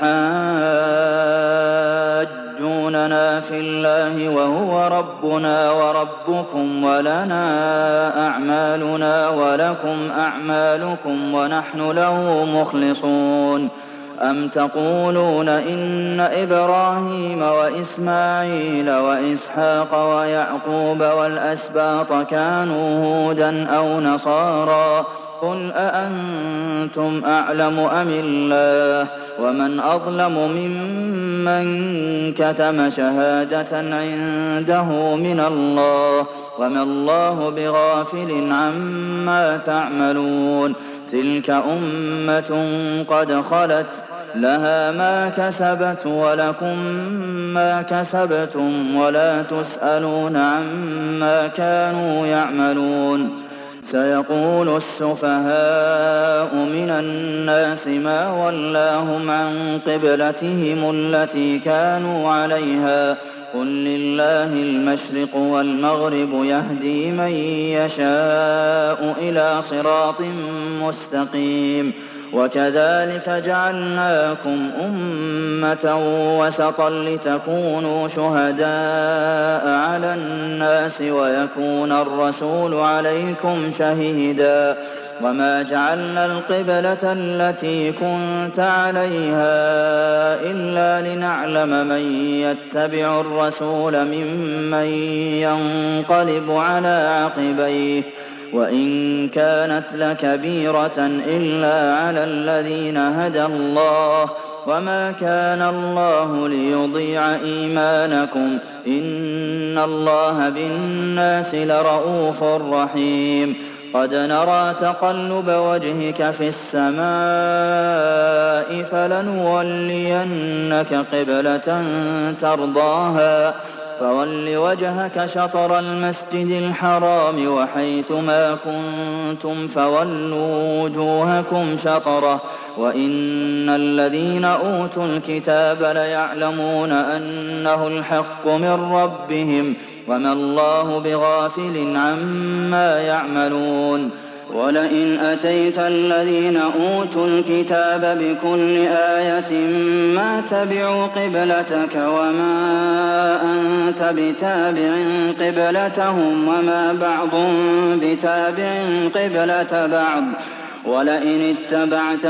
أتحاجوننا في الله وهو ربنا وربكم ولنا أعمالنا ولكم أعمالكم ونحن له مخلصون أم تقولون إن إبراهيم وإسماعيل وإسحاق ويعقوب والأسباط كانوا هودا أو نصارى قل أأنتم أعلم أم الله ومن أظلم ممن كتم شهادة عنده من الله وما الله بغافل عما تعملون تلك أمة قد خلت لها ما كسبت ولكم ما كسبتم ولا تسألون عما كانوا يعملون سيقول السفهاء من الناس ما ولاهم عن قبلتهم التي كانوا عليها قل لله المشرق والمغرب يهدي من يشاء إلى صراط مستقيم وكذلك جعلناكم أمة وسطا لتكونوا شهداء على الناس ويكون الرسول عليكم شهيدا وما جعلنا القبلة التي كنت عليها إلا لنعلم من يتبع الرسول ممن ينقلب على عقبيه وإن كانت لكبيرة إلا على الذين هدى الله وما كان الله ليضيع إيمانكم إن الله بالناس لرءوف رحيم قد نرى تقلب وجهك في السماء فلنولينك قبلة ترضاها فول وجهك شطر المسجد الحرام وحيث ما كنتم فولوا وجوهكم شطره وإن الذين أوتوا الكتاب ليعلمون أنه الحق من ربهم وما الله بغافل عما يعملون ولئن أتيت الذين أوتوا الكتاب بكل آية ما تبعوا قبلتك وما أنت بتابع قبلتهم وما بعضهم بتابع قبلة بعض ولئن اتبعت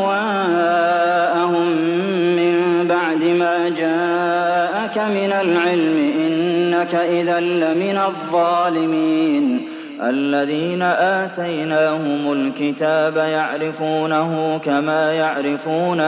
أهواءهم من بعد ما جاءك من العلم إنك إذا لمن الظالمين الذين آتيناهم الكتاب يعرفونه كما يعرفون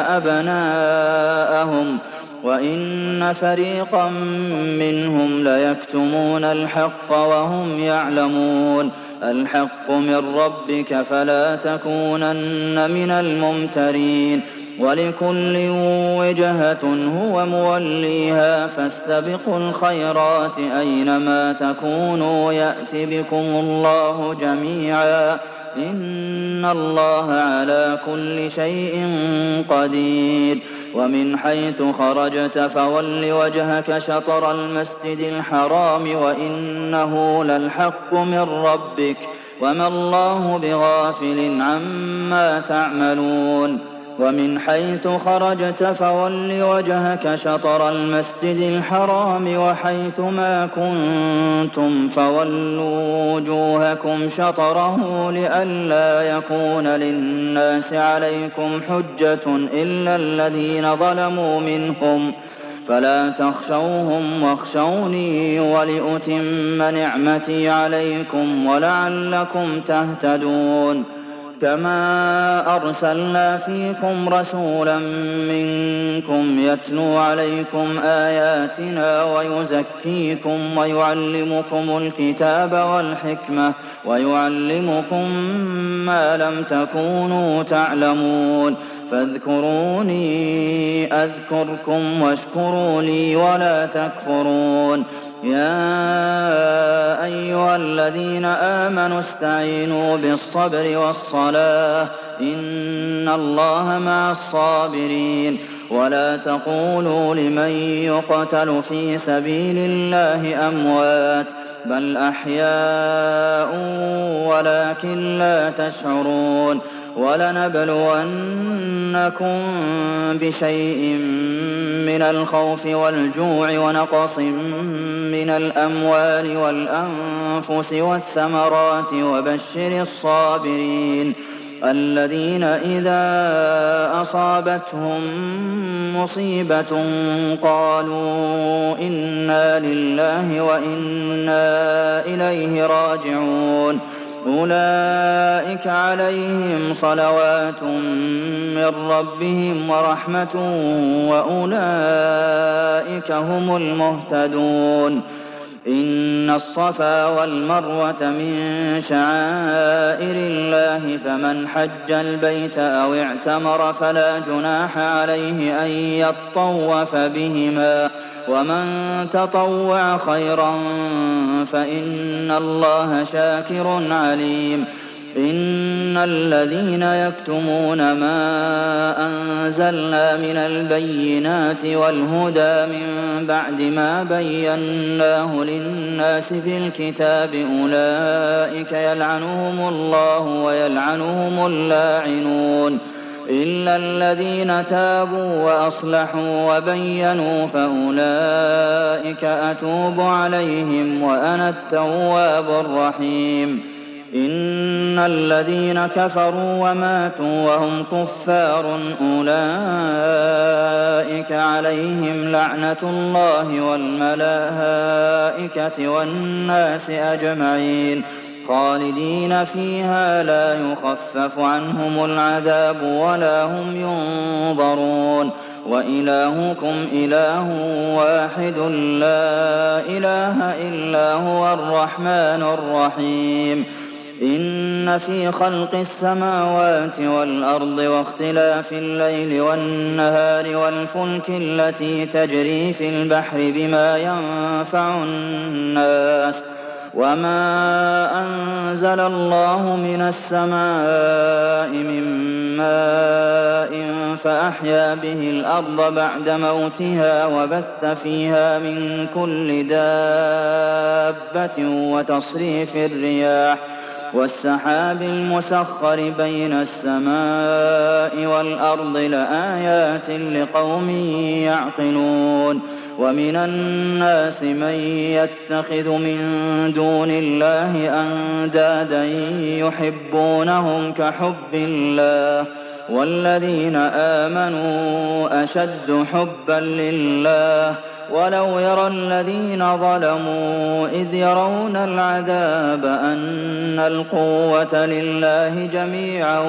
أبناءهم وإن فريقا منهم ليكتمون الحق وهم يعلمون الحق من ربك فلا تكونن من الممترين ولكل وجهة هو موليها فاستبقوا الخيرات أينما تكونوا يأت بكم الله جميعا إن الله على كل شيء قدير ومن حيث خرجت فول وجهك شطر المسجد الحرام وإنه للحق من ربك وما الله بغافل عما تعملون ومن حيث خرجت فول وجهك شطر المسجد الحرام وحيث ما كنتم فولوا وجوهكم شطره لئلا يكون للناس عليكم حجة إلا الذين ظلموا منهم فلا تخشوهم واخشوني ولأتم نعمتي عليكم ولعلكم تهتدون كما أرسلنا فيكم رسولا منكم يتلو عليكم آياتنا ويزكيكم ويعلمكم الكتاب والحكمة ويعلمكم ما لم تكونوا تعلمون فاذكروني أذكركم واشكروا لي ولا تكفرون يا أيها الذين آمنوا استعينوا بالصبر والصلاة إن الله مع الصابرين ولا تقولوا لمن يقتل في سبيل الله أموات بل أحياء ولكن لا تشعرون ولنبلونكم بشيء من الخوف والجوع ونقص من الأموال والأنفس والثمرات وبشر الصابرين الذين إذا أصابتهم مصيبة قالوا إنا لله وإنا إليه راجعون أولئك عليهم صلوات من ربهم ورحمة وأولئك هم المهتدون إن الصفا والمروة من شعائر الله فمن حج البيت أو اعتمر فلا جناح عليه أن يطوف بهما ومن تطوع خيرا فإن الله شاكر عليم إن الذين يكتمون ما أنزلنا من البينات والهدى من بعد ما بيناه للناس في الكتاب أولئك يلعنهم الله ويلعنهم اللاعنون إلا الذين تابوا وأصلحوا وبينوا فأولئك أتوب عليهم وأنا التواب الرحيم إن الذين كفروا وماتوا وهم كفار أولئك عليهم لعنة الله والملائكة والناس أجمعين خالدين فيها لا يخفف عنهم العذاب ولا هم ينظرون وإلهكم إله واحد لا إله إلا هو الرحمن الرحيم إن في خلق السماوات والأرض واختلاف الليل والنهار والفلك التي تجري في البحر بما ينفع الناس وما أنزل الله من السماء من ماء فأحيا به الأرض بعد موتها وبث فيها من كل دابة وتصريف الرياح والسحاب المسخر بين السماء والأرض لآيات لقوم يعقلون ومن الناس من يتخذ من دون الله أندادا يحبونهم كحب الله والذين آمنوا أشد حبا لله ولو يرى الذين ظلموا إذ يرون العذاب أن القوة لله جميعا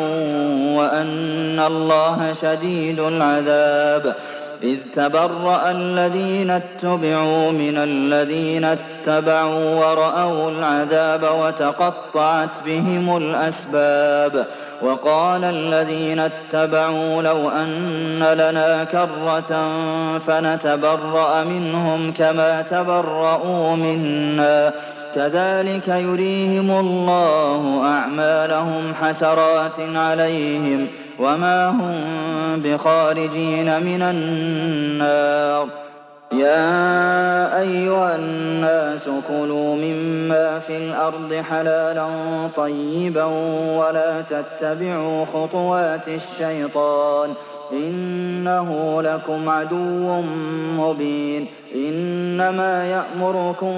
وأن الله شديد العذاب إذ تبرأ الذين اتبعوا من الذين اتبعوا ورأوا العذاب وتقطعت بهم الأسباب وقال الذين اتبعوا لو أن لنا كرة فنتبرأ منهم كما تبرؤوا منا كذلك يريهم الله أعمالهم حسرات عليهم وما هم بخارجين من النار يا أيها الناس كلوا مما في الأرض حلالا طيبا ولا تتبعوا خطوات الشيطان إنه لكم عدو مبين إنما يأمركم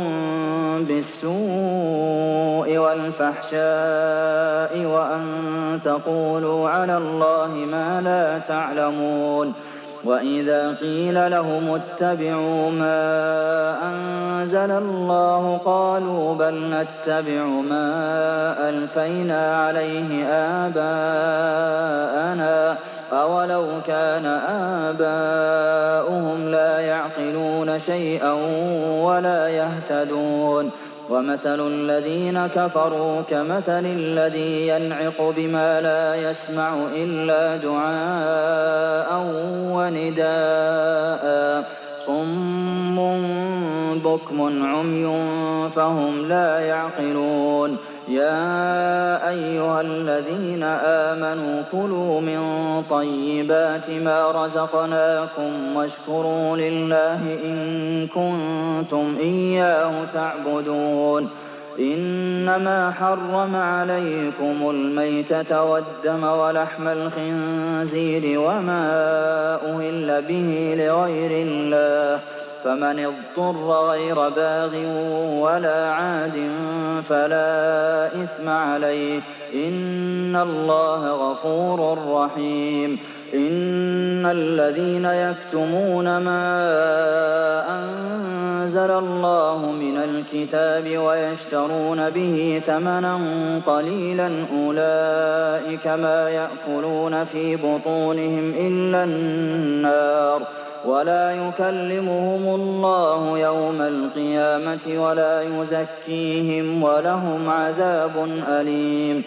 بالسوء والفحشاء وأن تقولوا على الله ما لا تعلمون وإذا قيل لهم اتبعوا ما أنزل الله قالوا بل نتبع ما ألفينا عليه آباءنا أولو كان آباؤهم لا يعقلون شيئا ولا يهتدون ومثل الذين كفروا كمثل الذي ينعق بما لا يسمع إلا دعاء ونداء صم بكم عمي فهم لا يعقلون يا أيها الذين آمنوا كلوا من طيبات ما رزقناكم واشكروا لله إن كنتم إياه تعبدون إنما حرم عليكم الميتة والدم ولحم الخنزير وما أهل به لغير الله فمن اضطر غير باغ ولا عاد فلا إثم عليه إن الله غفور رحيم إن الذين يكتمون ما أنزل الله من الكتاب ويشترون به ثمنا قليلا أولئك ما يأكلون في بطونهم إلا النار ولا يكلمهم الله يوم القيامة ولا يزكيهم ولهم عذاب أليم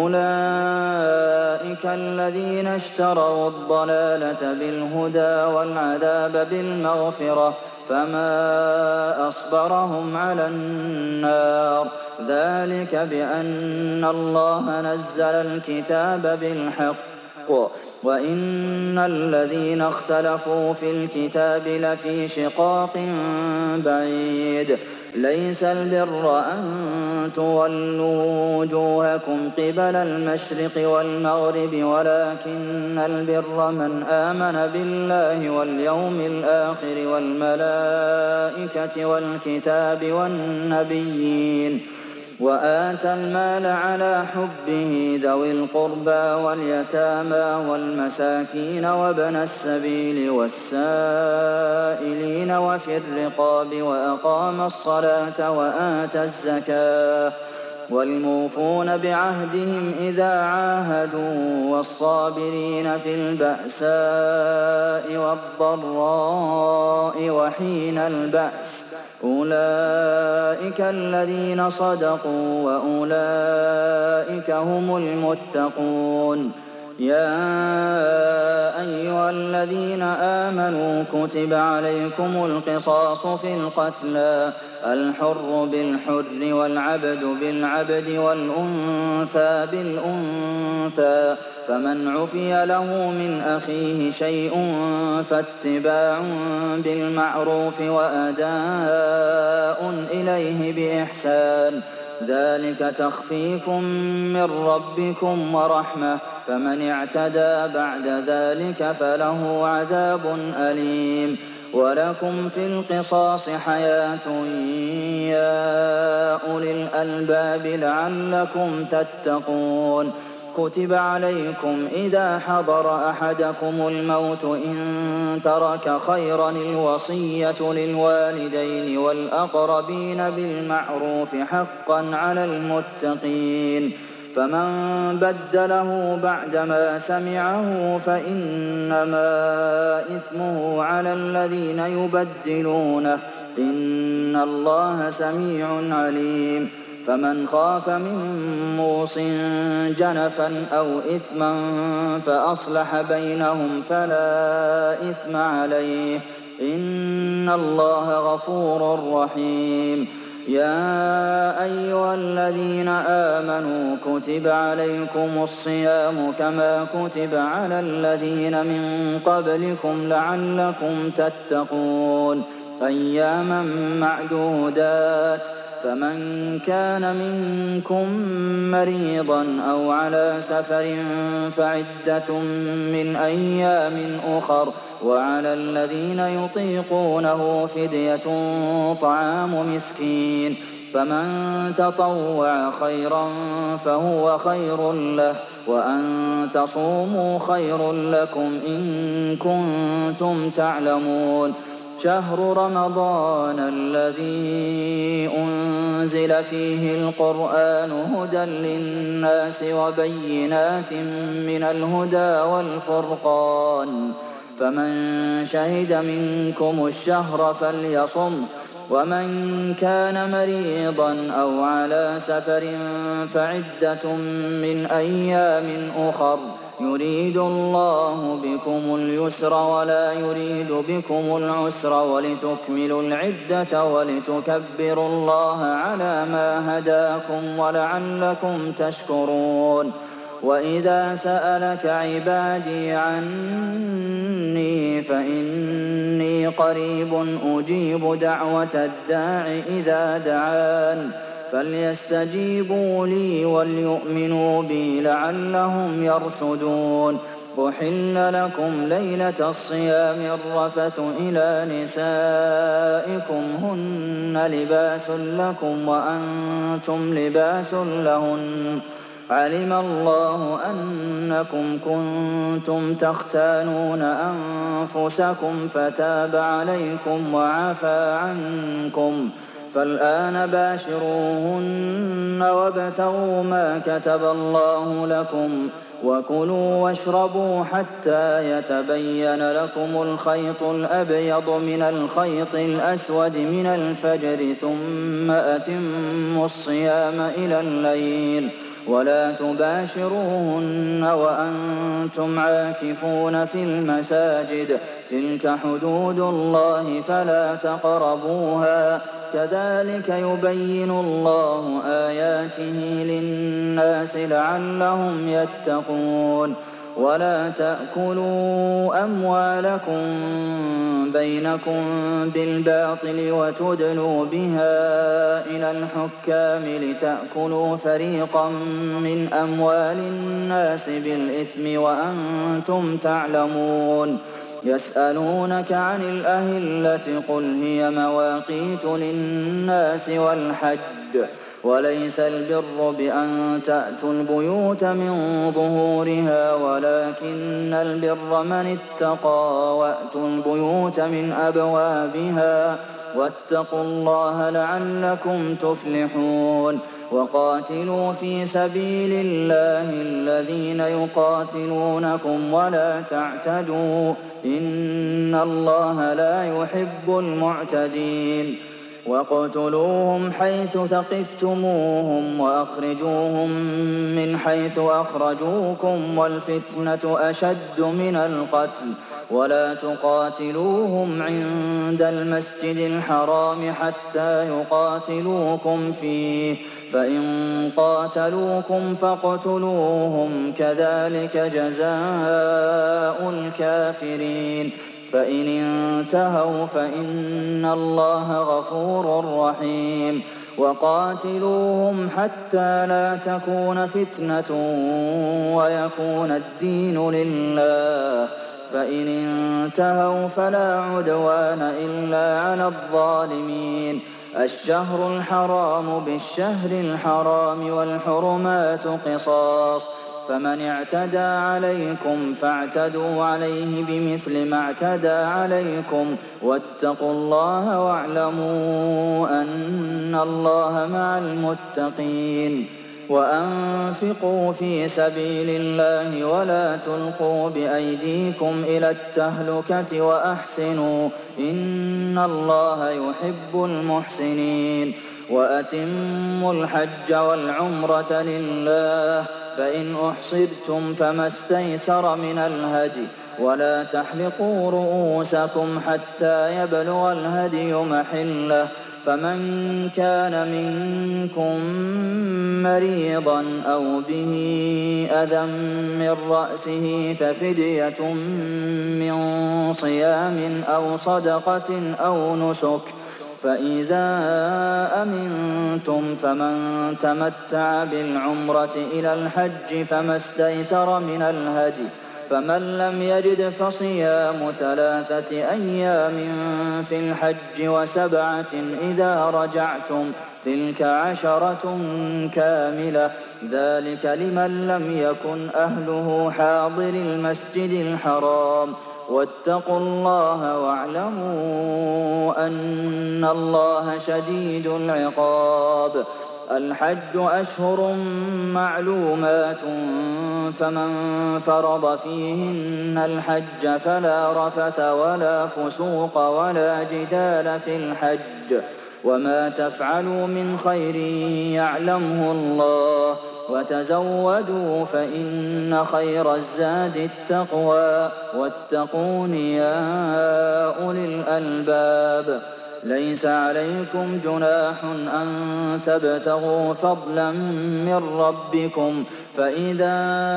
أولئك الذين اشتروا الضلالة بالهدى والعذاب بالمغفرة فما أصبرهم على النار ذلك بأن الله نزل الكتاب بالحق وإن الذين اختلفوا في الكتاب لفي شقاق بعيد ليس البر أن تولوا وجوهكم قبل المشرق والمغرب ولكن البر من آمن بالله واليوم الآخر والملائكة والكتاب والنبيين وآتى المال على حبه ذوي القربى واليتامى والمساكين وابن السبيل والسائلين وفي الرقاب وأقام الصلاة وآتى الزكاة والموفون بعهدهم إذا عاهدوا والصابرين في البأساء والضراء وحين البأس أولئك الذين صدقوا وأولئك هم المتقون يا أيها الذين آمنوا كتب عليكم القصاص في القتلى الحر بالحر والعبد بالعبد والأنثى بالأنثى فمن عفي له من أخيه شيء فاتباع بالمعروف وأداء إليه بإحسان ذلك تخفيف من ربكم ورحمة فمن اعتدى بعد ذلك فله عذاب أليم ولكم في القصاص حياة يا أولي الألباب لعلكم تتقون كتب عليكم إذا حضر أحدكم الموت إن ترك خيرا الوصية للوالدين والأقربين بالمعروف حقا على المتقين فمن بدله بعدما سمعه فإنما إثمه على الذين يبدلونه إن الله سميع عليم فمن خاف من موص جنفا أو إثما فأصلح بينهم فلا إثم عليه إن الله غفور رحيم يا أيها الذين آمنوا كتب عليكم الصيام كما كتب على الذين من قبلكم لعلكم تتقون أياما معدودات فمن كان منكم مريضا أو على سفر فعدة من أيام أخر وعلى الذين يطيقونه فدية طعام مسكين فمن تطوع خيرا فهو خير له وأن تصوموا خير لكم إن كنتم تعلمون شهر رمضان الذي أنزل فيه القرآن هدى للناس وبينات من الهدى والفرقان فمن شهد منكم الشهر فليصم ومن كان مريضا أو على سفر فعدة من أيام أخر يريد الله بكم اليسر ولا يريد بكم العسر ولتكملوا العدة ولتكبروا الله على ما هداكم ولعلكم تشكرون وإذا سألك عبادي عني فإني قريب أجيب دعوة الداع إذا دعان فليستجيبوا لي وليؤمنوا بي لعلهم يرشدون أحل لكم ليلة الصيام الرفث إلى نسائكم هن لباس لكم وأنتم لباس لهن علم الله أنكم كنتم تختانون أنفسكم فتاب عليكم وعفى عنكم فالآن باشروهن وابتغوا ما كتب الله لكم وكلوا واشربوا حتى يتبين لكم الخيط الأبيض من الخيط الأسود من الفجر ثم أتموا الصيام إلى الليل ولا تباشروهن وأنتم عاكفون في المساجد تلك حدود الله فلا تقربوها كذلك يبين الله آياته للناس لعلهم يتقون ولا تأكلوا أموالكم بينكم بالباطل وتدلوا بها إلى الحكام لتأكلوا فريقا من أموال الناس بالإثم وأنتم تعلمون يسألونك عن الأهلة قل هي مواقيت للناس والحج وليس البر بأن تأتوا البيوت من ظهورها ولكن البر من اتقى وأتوا البيوت من أبوابها واتقوا الله لعلكم تفلحون وقاتلوا في سبيل الله الذين يقاتلونكم ولا تعتدوا إن الله لا يحب المعتدين واقتلوهم حيث ثقفتموهم وأخرجوهم من حيث أخرجوكم والفتنة أشد من القتل ولا تقاتلوهم عند المسجد الحرام حتى يقاتلوكم فيه فإن قاتلوكم فاقتلوهم كذلك جزاء الكافرين فإن انتهوا فإن الله غفور رحيم وقاتلوهم حتى لا تكون فتنة ويكون الدين لله فإن انتهوا فلا عدوان إلا على الظالمين الشهر الحرام بالشهر الحرام والحرمات قصاص فمن اعتدى عليكم فاعتدوا عليه بمثل ما اعتدى عليكم واتقوا الله واعلموا أن الله مع المتقين وأنفقوا في سبيل الله ولا تلقوا بأيديكم إلى التهلكة وأحسنوا إن الله يحب المحسنين وأتموا الحج والعمرة لله فإن أحصرتم فما استيسر من الهدي ولا تحلقوا رؤوسكم حتى يبلغ الهدي محله فمن كان منكم مريضا أو به أذى من رأسه ففدية من صيام أو صدقة أو نسك فإذا أمنتم فمن تمتع بالعمرة إلى الحج فما استيسر من الهدي فمن لم يجد فصيام 3 أيام في الحج وسبعة إذا رجعتم تلك 10 كاملة ذلك لمن لم يكن أهله حاضر المسجد الحرام واتقوا الله واعلموا أن الله شديد العقاب الحج أشهر معلومات فمن فرض فيهن الحج فلا رفث ولا فسوق ولا جدال في الحج وما تفعلوا من خير يعلمه الله وتزودوا فإن خير الزاد التقوى واتقون يا أولي الألباب ليس عليكم جناح أن تبتغوا فضلا من ربكم فإذا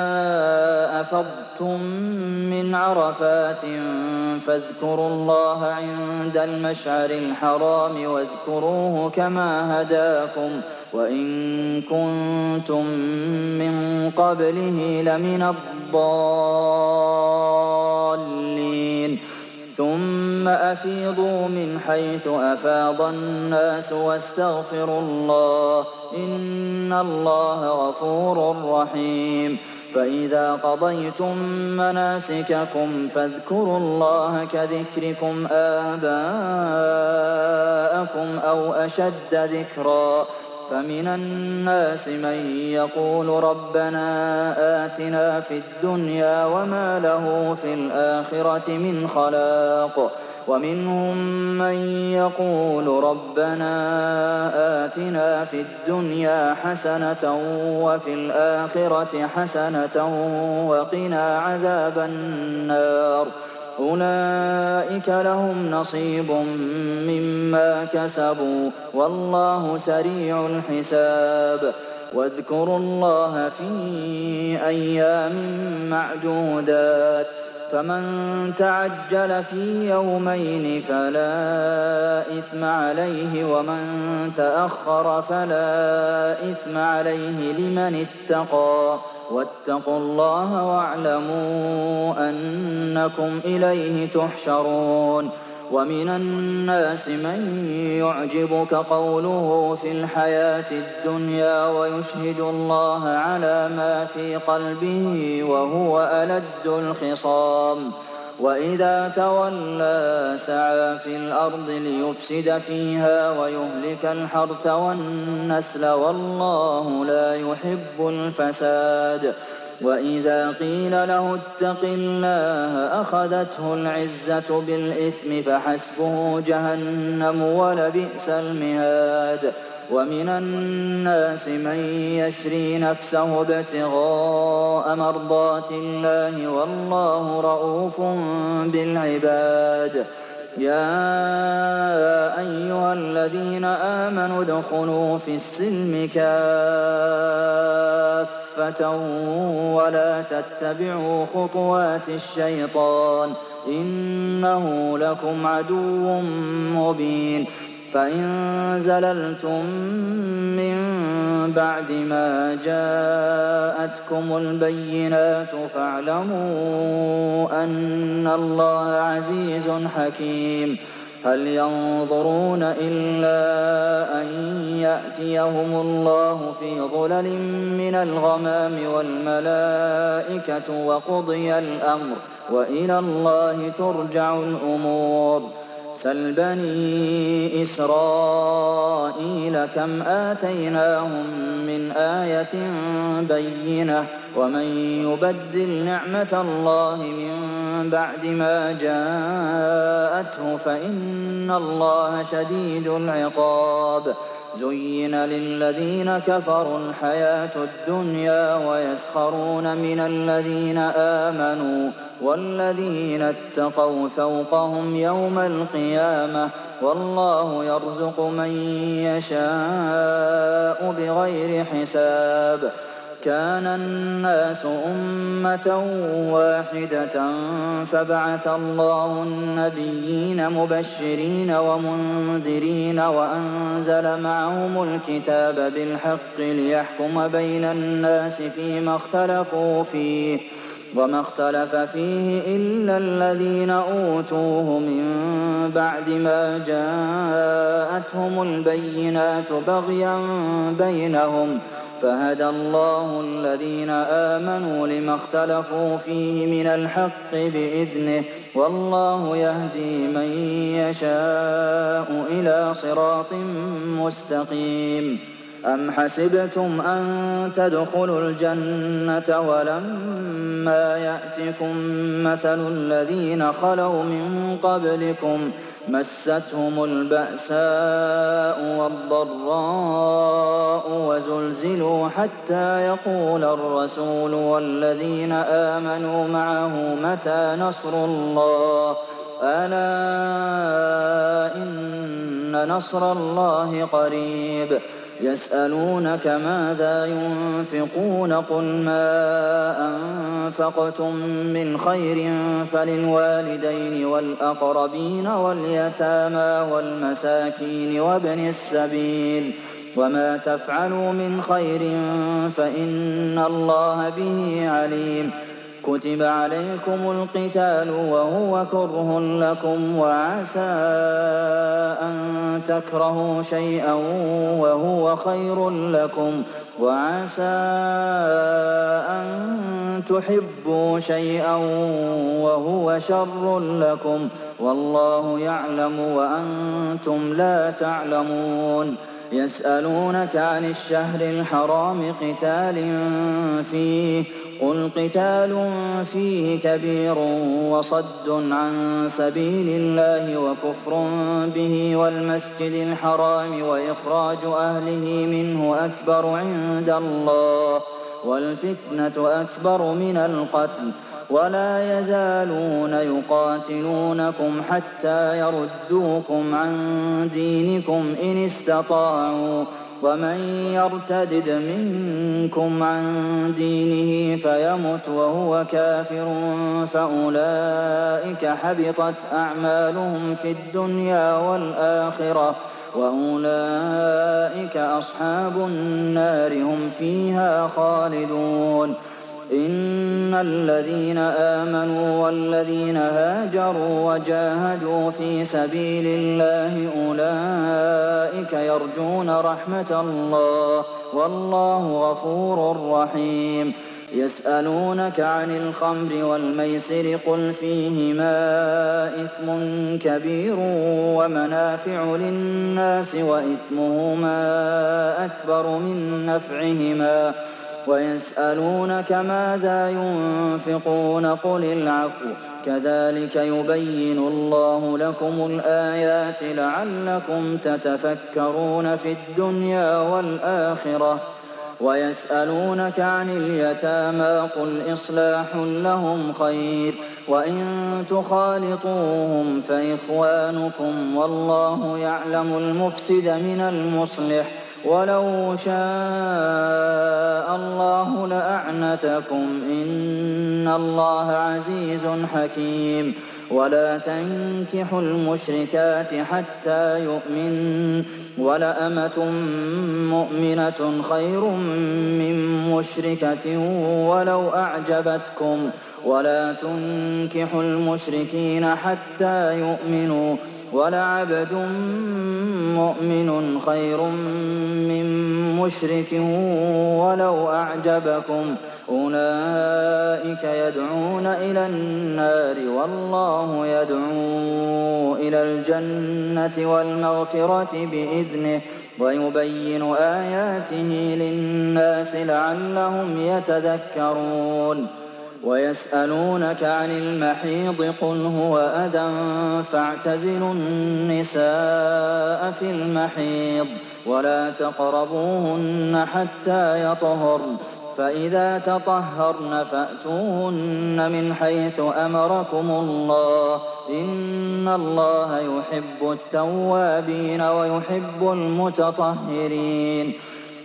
أفضتم من عرفات فاذكروا الله عند المشعر الحرام واذكروه كما هداكم وإن كنتم من قبله لمن الضالين ثم أفيضوا من حيث أفاض الناس واستغفروا الله إن الله غفور رحيم فإذا قضيتم مناسككم فاذكروا الله كذكركم آباءكم أو أشد ذكرا فمن الناس من يقول ربنا آتنا في الدنيا وما له في الآخرة من خلاق ومنهم من يقول ربنا آتنا في الدنيا حسنة وفي الآخرة حسنة وقنا عذاب النار أولئك لهم نصيب مما كسبوا والله سريع الحساب واذكروا الله في أيام معدودات فمن تعجل في يومين فلا إثم عليه ومن تأخر فلا إثم عليه لمن اتقى واتقوا الله واعلموا أنكم إليه تحشرون ومن الناس من يعجبك قوله في الحياة الدنيا ويشهد الله على ما في قلبه وهو ألد الخصام وإذا تولى سعى في الأرض ليفسد فيها ويهلك الحرث والنسل والله لا يحب الفساد وإذا قيل له اتق الله أخذته العزة بالإثم فحسبه جهنم ولبئس المهاد ومن الناس من يشري نفسه ابتغاء مرضات الله والله رءوف بالعباد يا أيها الذين آمنوا ادخلوا في السلم كافة ولا تتبعوا خطوات الشيطان إنه لكم عدو مبين فإن زللتم من بعد ما جاءتكم البينات فاعلموا أن الله عزيز حكيم هل ينظرون إلا أن يأتيهم الله في ظلل من الغمام والملائكة وقضي الأمر وإلى الله ترجع الأمور سل بني إسرائيل كم آتيناهم من آية بينة ومن يبدل نعمة الله من بعد ما جاءته فإن الله شديد العقاب زين للذين كفروا الحياة الدنيا ويسخرون من الذين آمنوا والذين اتقوا فوقهم يوم القيامة والله يرزق من يشاء بغير حساب كان الناس أمة واحدة فبعث الله النبيين مبشرين ومنذرين وأنزل معهم الكتاب بالحق ليحكم بين الناس فيما اختلفوا فيه وما اختلف فيه إلا الذين أوتوه من بعد ما جاءتهم البينات بغيا بينهم فهدى الله الذين آمنوا لما اختلفوا فيه من الحق بإذنه والله يهدي من يشاء إلى صراط مستقيم أم حسبتم أن تدخلوا الجنة ولما يأتكم مثل الذين خلوا من قبلكم مستهم البأساء والضراء وزلزلوا حتى يقول الرسول والذين آمنوا معه متى نصر الله ألا إن نصر الله قريب يسألونك ماذا ينفقون قل ما أنفقتم من خير فللوالدين والأقربين واليتامى والمساكين وابن السبيل وما تفعلوا من خير فإن الله به عليم كتب عليكم القتال وهو كره لكم وعسى أن تكرهوا شيئا وهو خير لكم وعسى أن تحبوا شيئا وهو شر لكم والله يعلم وأنتم لا تعلمون يسألونك عن الشهر الحرام قتال فيه قل قتال فيه كبير وصد عن سبيل الله وكفر به والمسجد الحرام وإخراج أهله منه أكبر عند الله والفتنة أكبر من القتل ولا يزالون يقاتلونكم حتى يردوكم عن دينكم إن استطاعوا ومن يرتدد منكم عن دينه فيمت وهو كافر فأولئك حبطت أعمالهم في الدنيا والآخرة وأولئك أصحاب النار هم فيها خالدون إن الذين آمنوا والذين هاجروا وجاهدوا في سبيل الله أولئك يرجون رحمة الله والله غفور رحيم يسألونك عن الخمر والميسر قل فيهما إثم كبير ومنافع للناس وإثمهما أكبر من نفعهما ويسألونك ماذا ينفقون قل العفو كذلك يبين الله لكم الآيات لعلكم تتفكرون في الدنيا والآخرة ويسألونك عن اليتامى قل إصلاح لهم خير وإن تخالطوهم فإخوانكم والله يعلم المفسد من المصلح ولو شاء الله لأعنتكم إن الله عزيز حكيم ولا تنكحوا المشركات حتى يؤمن ولأمة مؤمنة خير من مشركة ولو أعجبتكم ولا تنكحوا المشركين حتى يؤمنوا ولعبد مؤمن خير من مشرك ولو أعجبكم أولئك يدعون إلى النار والله يدعو إلى الجنة والمغفرة بإذنه ويبين آياته للناس لعلهم يتذكرون ويسألونك عن المحيض قل هو أذى فاعتزلوا النساء في المحيض ولا تقربوهن حتى يطهرن فإذا تطهرن فأتوهن من حيث أمركم الله إن الله يحب التوابين ويحب المتطهرين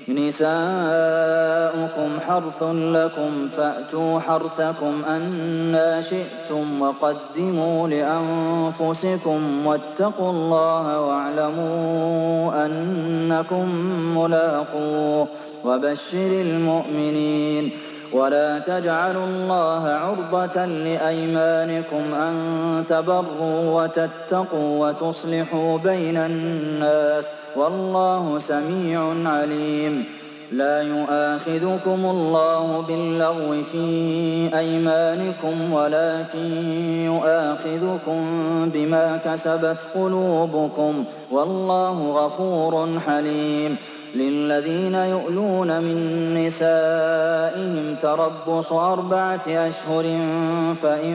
نساؤكم حرث لكم فأتوا حرثكم أنى شئتم وقدموا لأنفسكم واتقوا الله واعلموا أنكم ملاقوه وبشر المؤمنين ولا تجعلوا الله عرضة لأيمانكم أن تبروا وتتقوا وتصلحوا بين الناس والله سميع عليم لا يؤاخذكم الله باللغو في أيمانكم ولكن يؤاخذكم بما كسبت قلوبكم والله غفور حليم للذين يؤلون من نسائهم تربص 4 أشهر فإن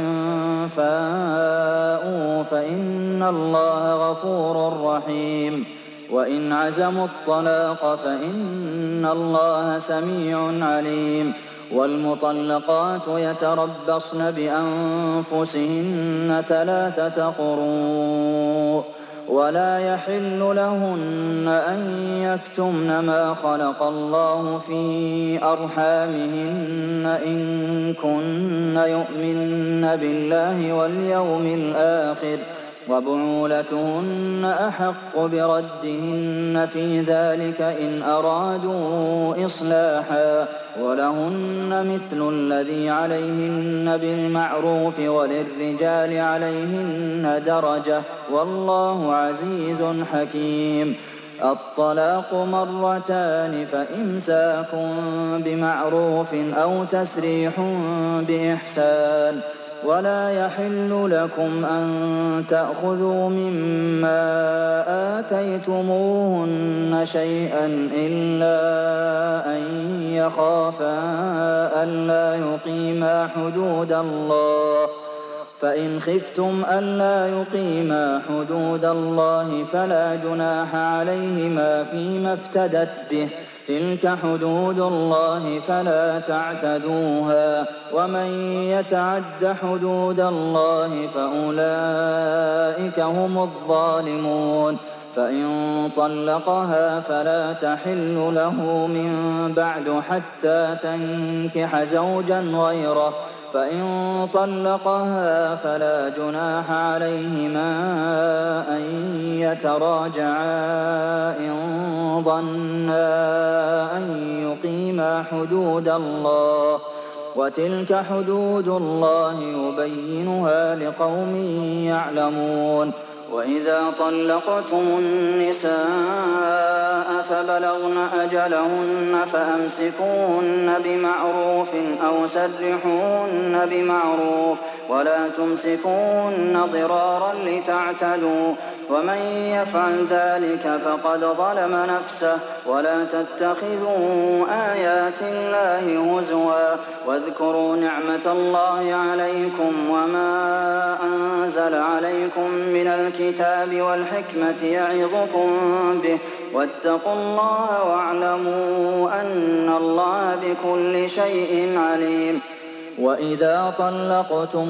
فاءوا فإن الله غفور رحيم وإن عزموا الطلاق فإن الله سميع عليم والمطلقات يتربصن بأنفسهن 3 قروء ولا يحل لهن أن يكتمن ما خلق الله في أرحامهن إن كن يؤمن بالله واليوم الآخر وبعولتهن أحق بردهن في ذلك إن أرادوا إصلاحا ولهن مثل الذي عليهن بالمعروف وللرجال عليهن درجة والله عزيز حكيم الطلاق 2 فإمساك بمعروف أو تسريح بإحسان ولا يحل لكم أن تأخذوا مما آتيتموهن شيئا إلا أن يخافا ألا يقيما حدود الله، فإن خفتم ألا يقيما حدود الله فلا جناح عليهما فيما افتدت به، تلك حدود الله فلا تعتدوها، ومن يتعد حدود الله فأولئك هم الظالمون. فإن طلقها فلا تحل له من بعد حتى تنكح زوجا غيره، فإن طلقها فلا جناح عليهما أن يتراجعا إن ظنا أن يقيما حدود الله، وتلك حدود الله يبينها لقوم يعلمون. وإذا طلقتم النساء فبلغن أجلهن فأمسكوهن بمعروف أو سرحوهن بمعروف، ولا تمسكوهن ضرارا لتعتدوا، ومن يفعل ذلك فقد ظلم نفسه. ولا تتخذوا آيات الله هزوا، واذكروا نعمة الله عليكم وما أنزل عليكم من الكتاب والحكمة يعظكم به، واتقوا الله واعلموا أن الله بكل شيء عليم. وإذا طلقتم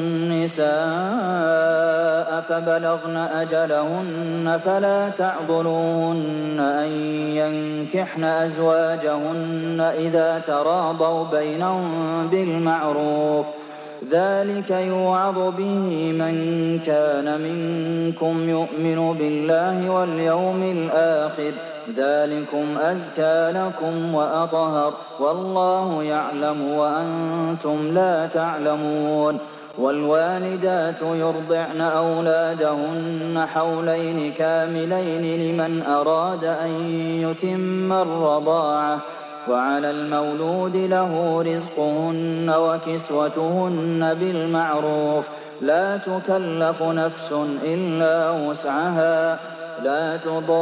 النساء فبلغن أجلهن فلا تعضلوهن أن ينكحن أزواجهن إذا تراضوا بينهم بالمعروف، ذلك يوعظ به من كان منكم يؤمن بالله واليوم الآخر، ذلكم أزكى لكم وأطهر، والله يعلم وأنتم لا تعلمون. والوالدات يرضعن أولادهن حولين كاملين لمن أراد أن يتم الرضاعة، وعلى المولود له رزقهن وكسوتهن بالمعروف، لا تكلف نفس إلا وسعها، لا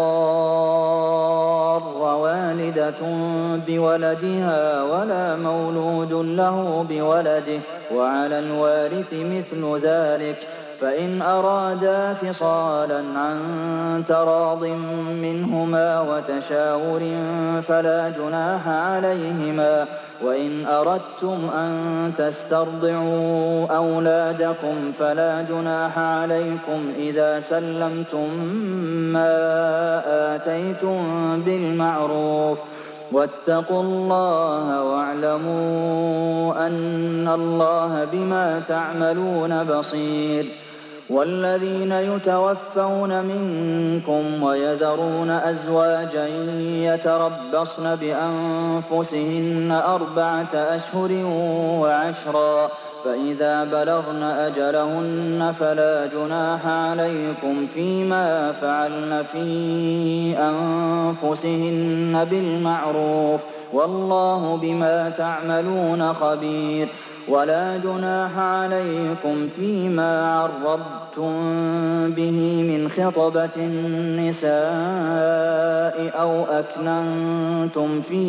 تضار والدة بولدها ولا مولود له بولده، وعلى الوارث مثل ذلك، فإن أرادا فصالا عن تراض منهما وتشاور فلا جناح عليهما. وإن أردتم أن تسترضعوا أولادكم فلا جناح عليكم إذا سلمتم ما آتيتم بالمعروف، واتقوا الله واعلموا أن الله بما تعملون بصير. والذين يتوفون منكم ويذرون أزواجا يتربصن بأنفسهن 4 أشهر وعشرا، فإذا بلغن أجلهن فلا جناح عليكم فيما فعلن في أنفسهن بالمعروف، والله بما تعملون خبير. ولا جناح عليكم فيما عرضتم به من خطبة النساء أو أكننتم في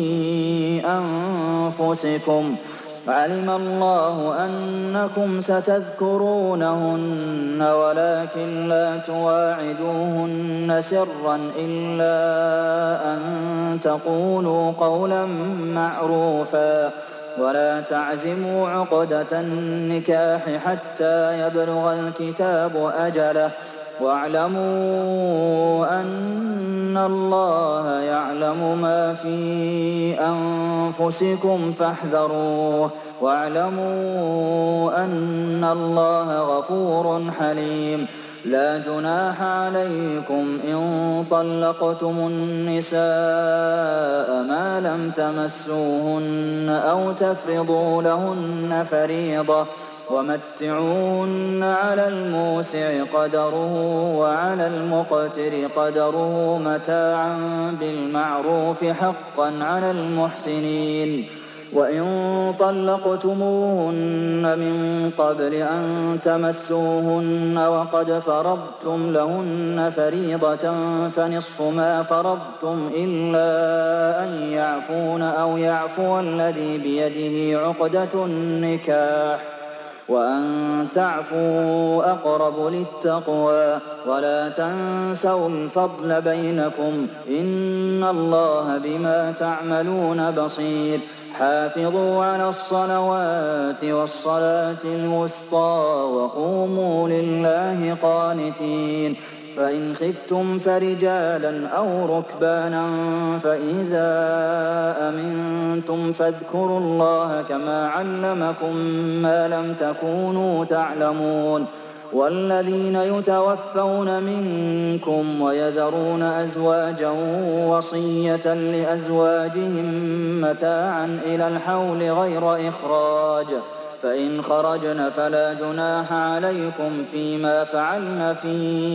أنفسكم، علم الله أنكم ستذكرونهن ولكن لا تواعدوهن سرا إلا أن تقولوا قولا معروفا، ولا تعزموا عقدة النكاح حتى يبلغ الكتاب أجله، واعلموا أن الله يعلم ما في أنفسكم فاحذروه، واعلموا أن الله غفور حليم. لا جناح عليكم إن طلقتم النساء ما لم تمسوهن أو تفرضوا لهن فريضة، ومتعوهن على الموسع قدره وعلى المقتر قدره متاعا بالمعروف حقا على المحسنين. وإن طلقتموهن من قبل أن تمسوهن وقد فرضتم لهن فريضة فنصف ما فرضتم إلا أن يعفون أو يعفو الذي بيده عقدة النكاح وأن تعفوا أقرب للتقوى ولا تنسوا الفضل بينكم إن الله بما تعملون بصير حافظوا على الصلوات والصلاة الوسطى وقوموا لله قانتين فإن خفتم فرجالا أو ركبانا فإذا أمنتم فاذكروا الله كما علمكم ما لم تكونوا تعلمون والذين يتوفون منكم ويذرون أزواجا وصية لأزواجهم متاعا إلى الحول غير إخراج فإن خرجن فلا جناح عليكم فيما فعلن في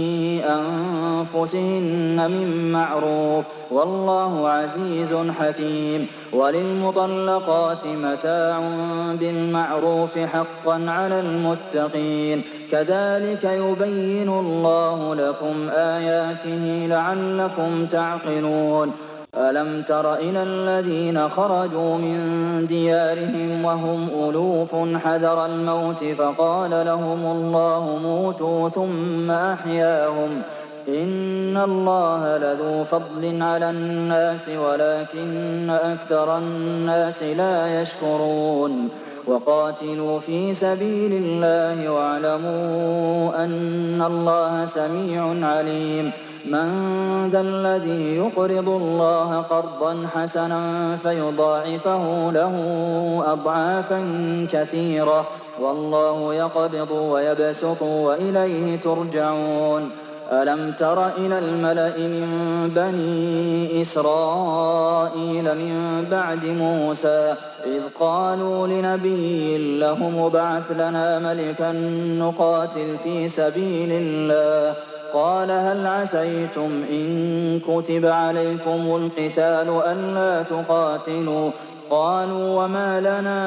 أنفسهن من معروف والله عزيز حكيم وللمطلقات متاع بالمعروف حقا على المتقين كذلك يبين الله لكم آياته لعلكم تعقلون ألم تر إلى الذين خرجوا من ديارهم وهم ألوف حذر الموت فقال لهم الله موتوا ثم أحياهم إن الله لذو فضل على الناس ولكن أكثر الناس لا يشكرون وقاتلوا في سبيل الله واعلموا أن الله سميع عليم من ذا الذي يقرض الله قرضا حسنا فيضاعفه له أضعافا كثيرة والله يقبض ويبسط وإليه ترجعون ألم تر إلى الملأ من بني إسرائيل من بعد موسى إذ قالوا لنبي له ابعث لنا ملكا نقاتل في سبيل الله قال هل عسيتم إن كتب عليكم القتال ألا تقاتلوا قالوا وما لنا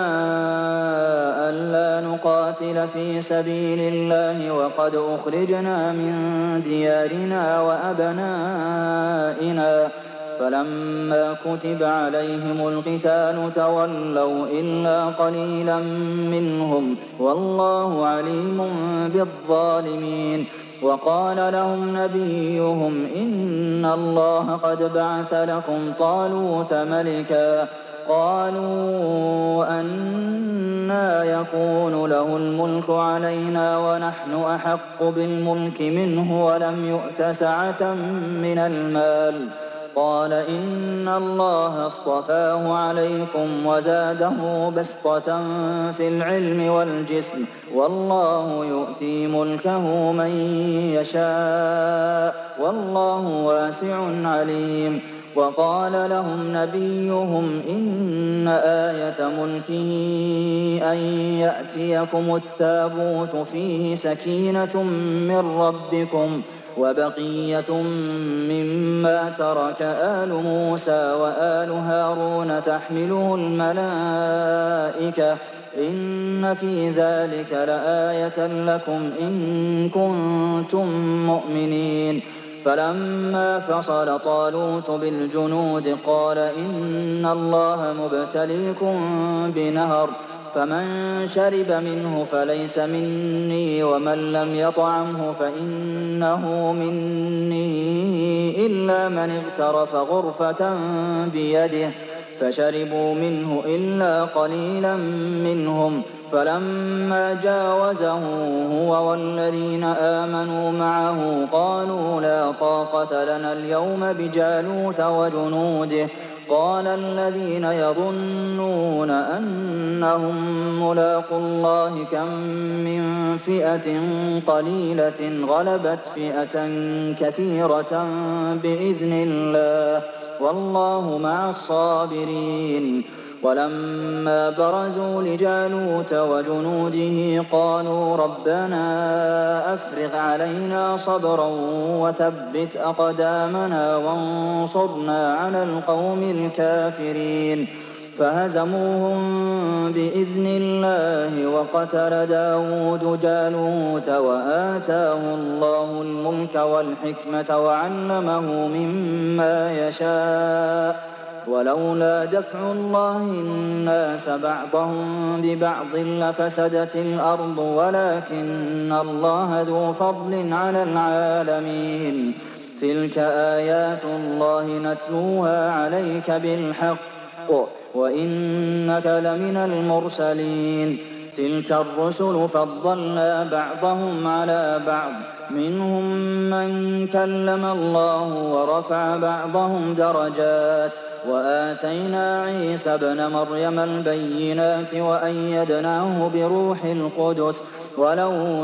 ألا نقاتل في سبيل الله وقد أخرجنا من ديارنا وأبنائنا فلما كتب عليهم القتال تولوا إلا قليلا منهم والله عليم بالظالمين وقال لهم نبيهم إن الله قد بعث لكم طالوت ملكا قالوا أنى يكون له الملك علينا ونحن أحق بالملك منه ولم يؤت سعة من المال قال إن الله اصطفاه عليكم وزاده بسطة في العلم والجسم والله يؤتي ملكه من يشاء والله واسع عليم وقال لهم نبيهم إن آية ملكه أن يأتيكم التابوت فيه سكينة من ربكم وبقية مما ترك آل موسى وآل هارون تحمله الملائكة إن في ذلك لآية لكم إن كنتم مؤمنين فلما فصل طالوت بالجنود قال إن الله مبتليكم بنهر فمن شرب منه فليس مني ومن لم يطعمه فإنه مني إلا من اغترف غرفة بيده فشربوا منه إلا قليلا منهم فلما جاوزه هو والذين آمنوا معه قالوا لا طاقة لنا اليوم بجالوت وجنوده قال الذين يظنون أنهم ملاقوا الله كم من فئة قليلة غلبت فئة كثيرة بإذن الله والله مع الصابرين ولما برزوا لجالوت وجنوده قالوا ربنا أفرغ علينا صبرا وثبت أقدامنا وانصرنا على القوم الكافرين فهزموهم بإذن الله وقتل داود جالوت وآتاه الله الملك والحكمة وعلمه مما يشاء ولولا دفع الله الناس بعضهم ببعض لفسدت الأرض ولكن الله ذو فضل على العالمين تلك آيات الله نتلوها عليك بالحق وإنك لمن المرسلين تلك الرسل فضلنا بعضهم على بعض منهم من كلم الله ورفع بعضهم درجات وآتينا عيسى ابن مريم البينات وأيدناه بروح القدس ولو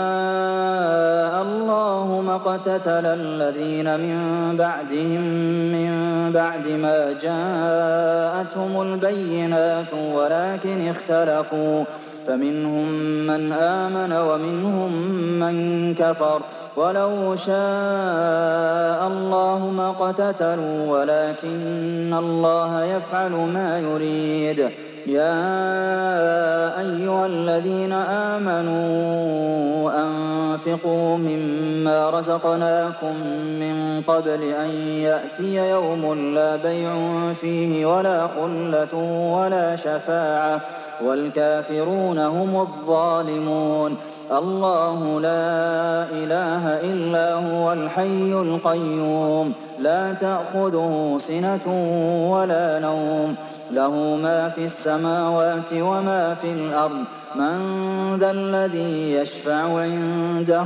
شاء الله ما اقتتل الذين من بعدهم من بعد ما جاءتهم البينات ولكن اختلفوا فمنهم من آمن ومنهم من كفر ولو شاء الله ما اقتتلوا ولكن الله يفعل ما يريد يا أيها الذين آمنوا أنفقوا مما رزقناكم من قبل أن يأتي يوم لا بيع فيه ولا خلة ولا شفاعة والكافرون هم الظالمون الله لا إله إلا هو الحي القيوم لا تأخذه سنة ولا نوم له ما في السماوات وما في الأرض من ذا الذي يشفع عنده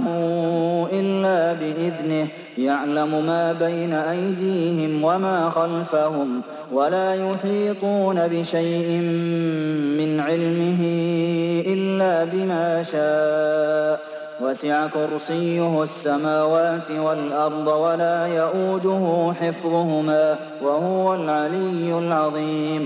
إلا بإذنه يعلم ما بين أيديهم وما خلفهم ولا يحيطون بشيء من علمه إلا بما شاء وسع كرسيه السماوات والأرض ولا يئوده حفظهما وهو العلي العظيم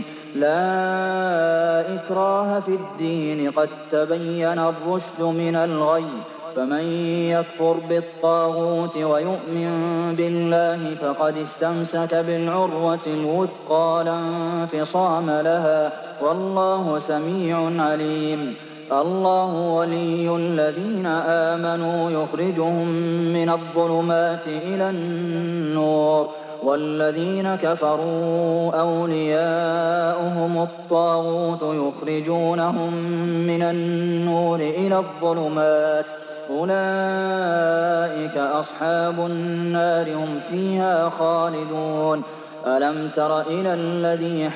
لا إكراه في الدين قد تبين الرشد من الغي فمن يكفر بالطاغوت ويؤمن بالله فقد استمسك بالعروة الوثقى لا انفصام لها والله سميع عليم الله ولي الذين آمنوا يخرجهم من الظلمات إلى النور والذين كفروا أولياؤهم الطاغوت يخرجونهم من النور إلى الظلمات أولئك أصحاب النار هم فيها خالدون ألم تر إلى الذي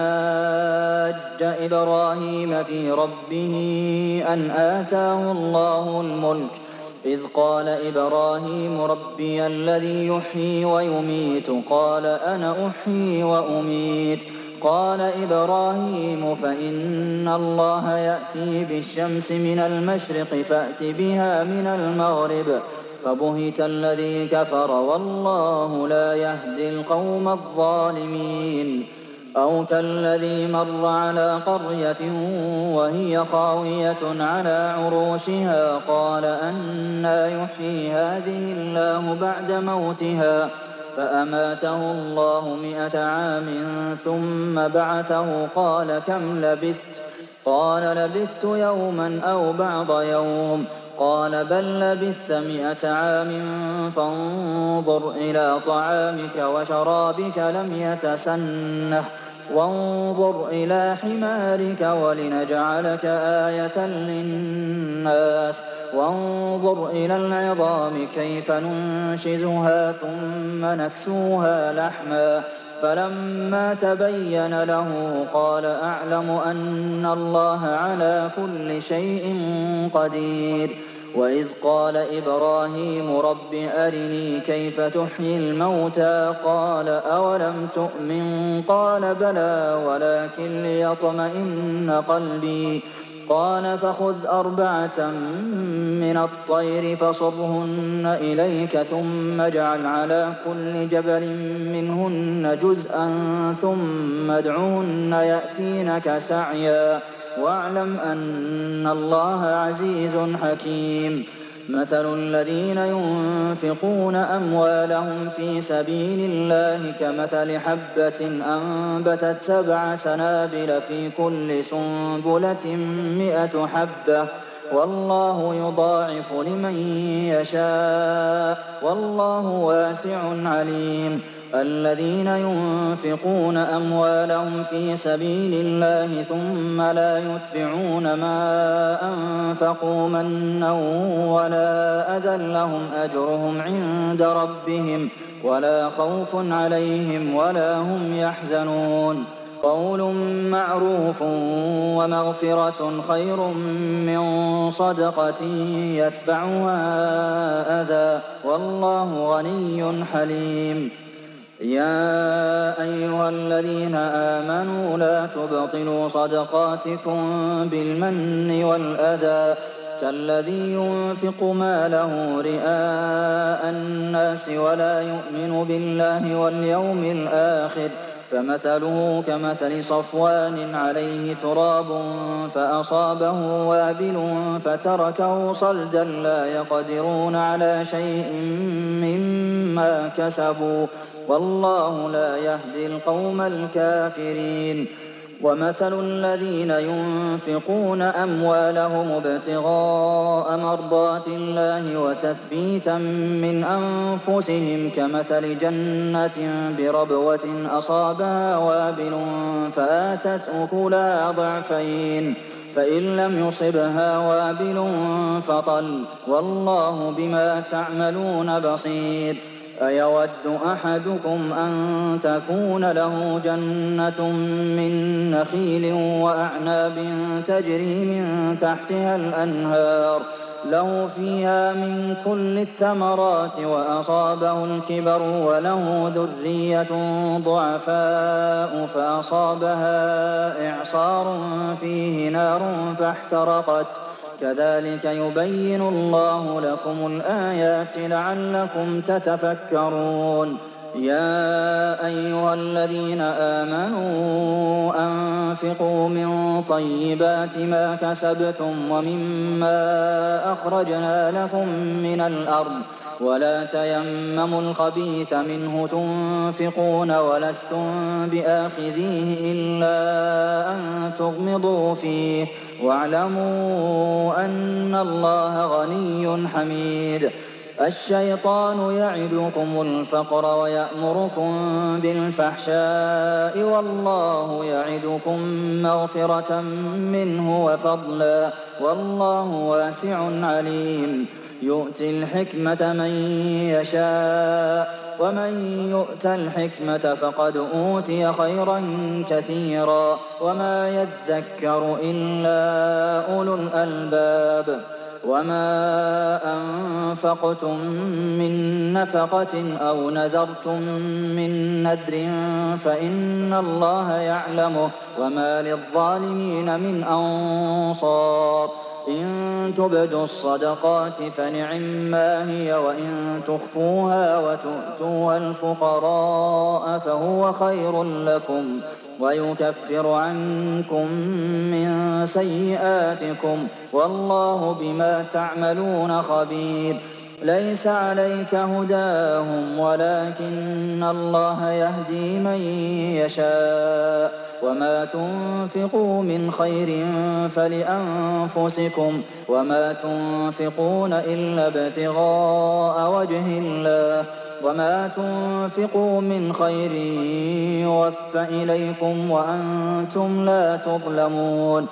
حاج إبراهيم في ربه أن آتاه الله الملك إذ قال إبراهيم ربي الذي يحيي ويميت قال أنا أحيي وأميت قال إبراهيم فإن الله يأتي بالشمس من المشرق فأت بها من المغرب فبهت الذي كفر والله لا يهدي القوم الظالمين أو كالذي مر على قرية وهي خاوية على عروشها قال أنى يحيي هذه الله بعد موتها فأماته الله 100 عام ثم بعثه قال كم لبثت قال لبثت يوما أو بعض يوم قال بل لبثت 100 عام فانظر إلى طعامك وشرابك لم يتسنه وانظر إلى حمارك ولنجعلك آية للناس وانظر إلى العظام كيف ننشزها ثم نكسوها لحما فلما تبين له قال أعلم أن الله على كل شيء قدير وإذ قال إبراهيم رب أرني كيف تحيي الموتى قال أولم تؤمن قال بلى ولكن ليطمئن قلبي قال فخذ 4 من الطير فصرهن إليك ثم اجعل على كل جبل منهن جزءا ثم ادعهن يأتينك سعيا واعلم أن الله عزيز حكيم مثل الذين ينفقون أموالهم في سبيل الله كمثل حبة أنبتت 7 سنابل في كل سنبلة 100 حبة والله يضاعف لمن يشاء والله واسع عليم الذين ينفقون أموالهم في سبيل الله ثم لا يتبعون ما أنفقوا منا ولا أذى لهم أجرهم عند ربهم ولا خوف عليهم ولا هم يحزنون قول معروف ومغفرة خير من صدقة يتبعها أذى والله غني حليم يا أيها الذين آمنوا لا تبطلوا صدقاتكم بالمن والأذى كالذي ينفق ماله رئاء الناس ولا يؤمن بالله واليوم الآخر فمثله كمثل صفوان عليه تراب فأصابه وابل فتركه صلدا لا يقدرون على شيء مما كسبوا والله لا يهدي القوم الكافرين ومثل الذين ينفقون أموالهم ابتغاء مرضات الله وتثبيتا من أنفسهم كمثل جنة بربوة أصابها وابل فآتت أكلها ضعفين فإن لم يصبها وابل فطل والله بما تعملون بصير أيود أحدكم أن تكون له جنة من نخيل وأعناب تجري من تحتها الأنهار له فيها من كل الثمرات وأصابه الكبر وله ذرية ضعفاء فأصابها إعصار فيه نار فاحترقت كذلك يبين الله لكم الآيات لعلكم تتفكرون يا أيها الذين آمنوا أنفقوا من طيبات ما كسبتم ومما أخرجنا لكم من الأرض ولا تيمموا الخبيث منه تنفقون ولستم بآخذيه إلا أن تغمضوا فيه واعلموا أن الله غني حميد الشيطان يعدكم الفقر ويأمركم بالفحشاء والله يعدكم مغفرة منه وفضلا والله واسع عليم يؤتي الحكمة من يشاء ومن يؤت الحكمة فقد أوتي خيرا كثيرا وما يذكر إلا أولو الألباب وما أنفقتم من نفقة أو نذرتم من نذر فإن الله يعلمه وما للظالمين من أنصار إن تبدوا الصدقات فنعما هي وإن تخفوها وتؤتوها الفقراء فهو خير لكم ويكفر عنكم من سيئاتكم والله بما تعملون خبير ليس عليك هداهم ولكن الله يهدي من يشاء وما تنفقوا من خير فلأنفسكم وما تنفقون إلا ابتغاء وجه الله وما تنفقوا من خير يوفى إليكم وأنتم لا تظلمون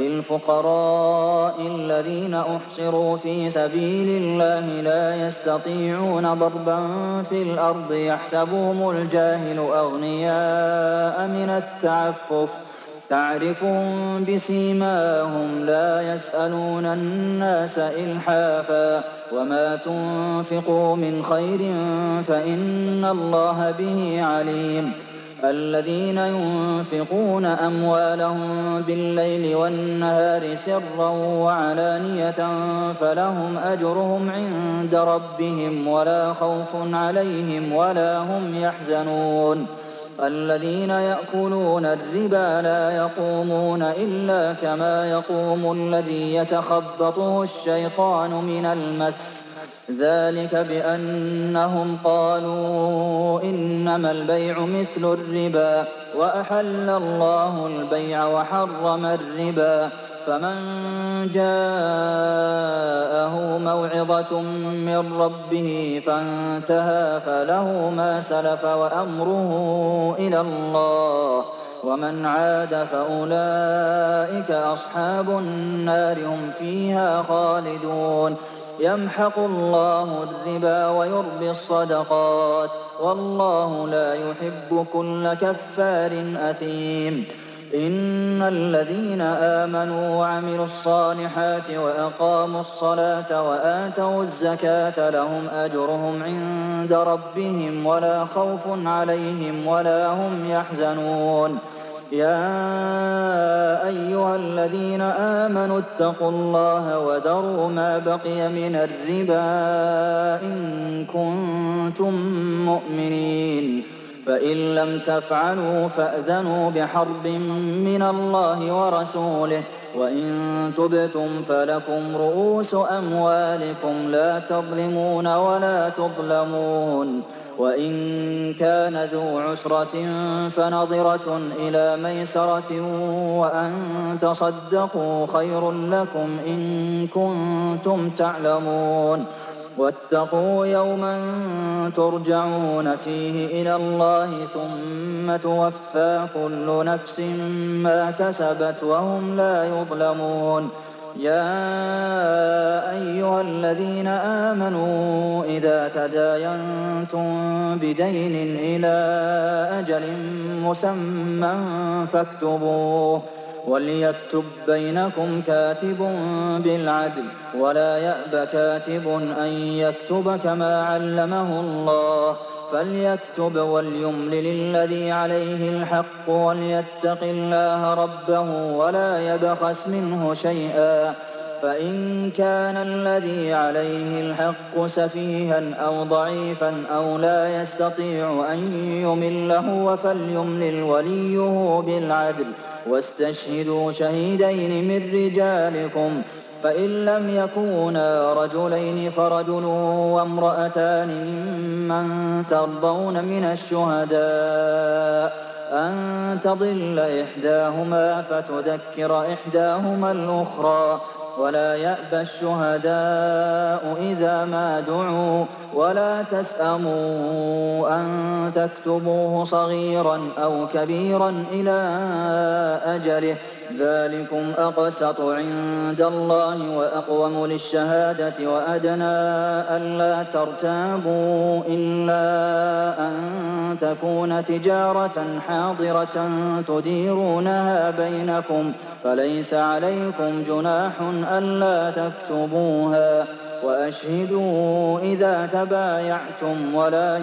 للفقراء الذين أحصروا في سبيل الله لا يستطيعون ضربا في الأرض يحسبهم الجاهل أغنياء من التعفف تعرفهم بسيماهم لا يسألون الناس إلحافا وما تنفقوا من خير فإن الله به عليم الذين ينفقون أموالهم بالليل والنهار سرا وعلانية فلهم أجرهم عند ربهم ولا خوف عليهم ولا هم يحزنون الذين يأكلون الربا لا يقومون إلا كما يقوم الذي يتخبطه الشيطان من المس ذلك بأنهم قالوا إنما البيع مثل الربا وأحل الله البيع وحرم الربا فمن جاءه موعظة من ربه فانتهى فله ما سلف وأمره إلى الله ومن عاد فأولئك أصحاب النار هم فيها خالدون يمحق الله الربا ويربي الصدقات والله لا يحب كل كفار أثيم إن الذين آمنوا وعملوا الصالحات وأقاموا الصلاة وآتوا الزكاة لهم أجرهم عند ربهم ولا خوف عليهم ولا هم يحزنون يا أيها الذين آمنوا اتقوا الله وذروا ما بقي من الربا إن كنتم مؤمنين فإن لم تفعلوا فأذنوا بحرب من الله ورسوله وإن تبتم فلكم رؤوس أموالكم لا تظلمون ولا تظلمون وإن كان ذو عسرة فنظرة إلى ميسرة وأن تصدقوا خير لكم إن كنتم تعلمون واتقوا يوما ترجعون فيه إلى الله ثم توفى كل نفس ما كسبت وهم لا يظلمون يا أيها الذين آمنوا إذا تداينتم بدين إلى أجل مسمى فاكتبوه وليكتب بينكم كاتب بالعدل ولا يأب كاتب أن يكتب كما علمه الله فليكتب وليملل الذي عليه الحق وليتق الله ربه ولا يبخس منه شيئا فإن كان الذي عليه الحق سفيها أو ضعيفا أو لا يستطيع أن يمل هو فليملل وليه بالعدل واستشهدوا شهيدين من رجالكم فإن لم يكونا رجلين فرجل وامرأتان ممن ترضون من الشهداء أن تضل إحداهما فتذكر إحداهما الأخرى ولا يأبى الشهداء إذا ما دعوا ولا تسأموا أن تكتبوه صغيرا أو كبيرا إلى أجله ذلكم أقسط عند الله وأقوم للشهادة وأدنى ألا ترتابوا إلا أن تكون تجارة حاضرة تديرونها بينكم فليس عليكم جناح ألا تكتبوها وأشهدوا إذا تبايعتم ولا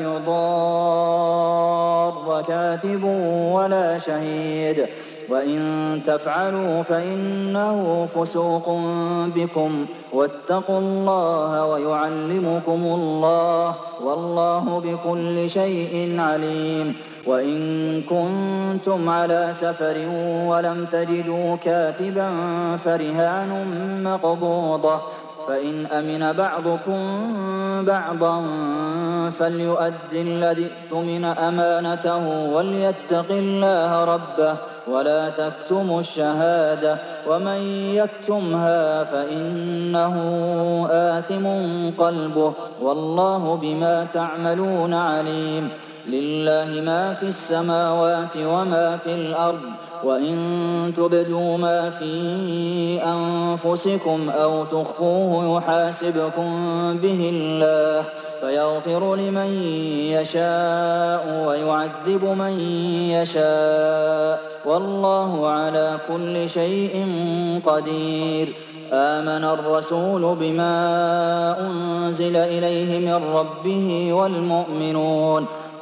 يضار كاتب ولا شهيد وإن تفعلوا فإنه فسوق بكم واتقوا الله ويعلمكم الله والله بكل شيء عليم وإن كنتم على سفر ولم تجدوا كاتبا فرهان مقبوضة فإن أمن بعضكم بعضا فليؤد الذي اؤتمن أمانته وليتق الله ربه ولا تكتموا الشهادة ومن يكتمها فإنه آثم قلبه والله بما تعملون عليم لله ما في السماوات وما في الأرض وإن تبدوا ما في أنفسكم أو تخفوه يحاسبكم به الله فيغفر لمن يشاء ويعذب من يشاء والله على كل شيء قدير آمن الرسول بما أنزل إليه من ربه والمؤمنون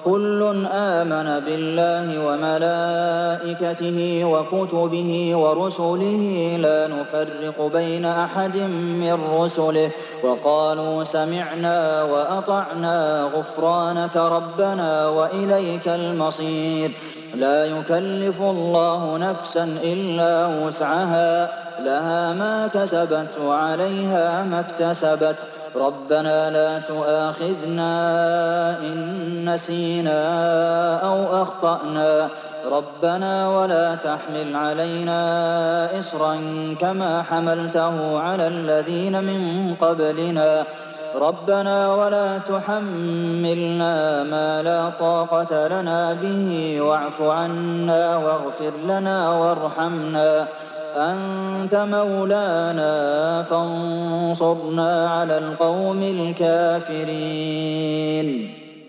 كل آمن بالله وملائكته وكتبه ورسله لا نفرق بين أحد من رسله وقالوا سمعنا وأطعنا غفرانك ربنا وإليك المصير لا يكلف الله نفسا إلا وسعها لها ما كسبت وعليها ما اكتسبت ربنا لا تؤاخذنا إن نسينا أو أخطأنا ربنا ولا تحمل علينا إصرا كما حملته على الذين من قبلنا ربنا ولا تحملنا ما لا طاقة لنا به واعف عنا واغفر لنا وارحمنا أنت مولانا فانصرنا على القوم الكافرين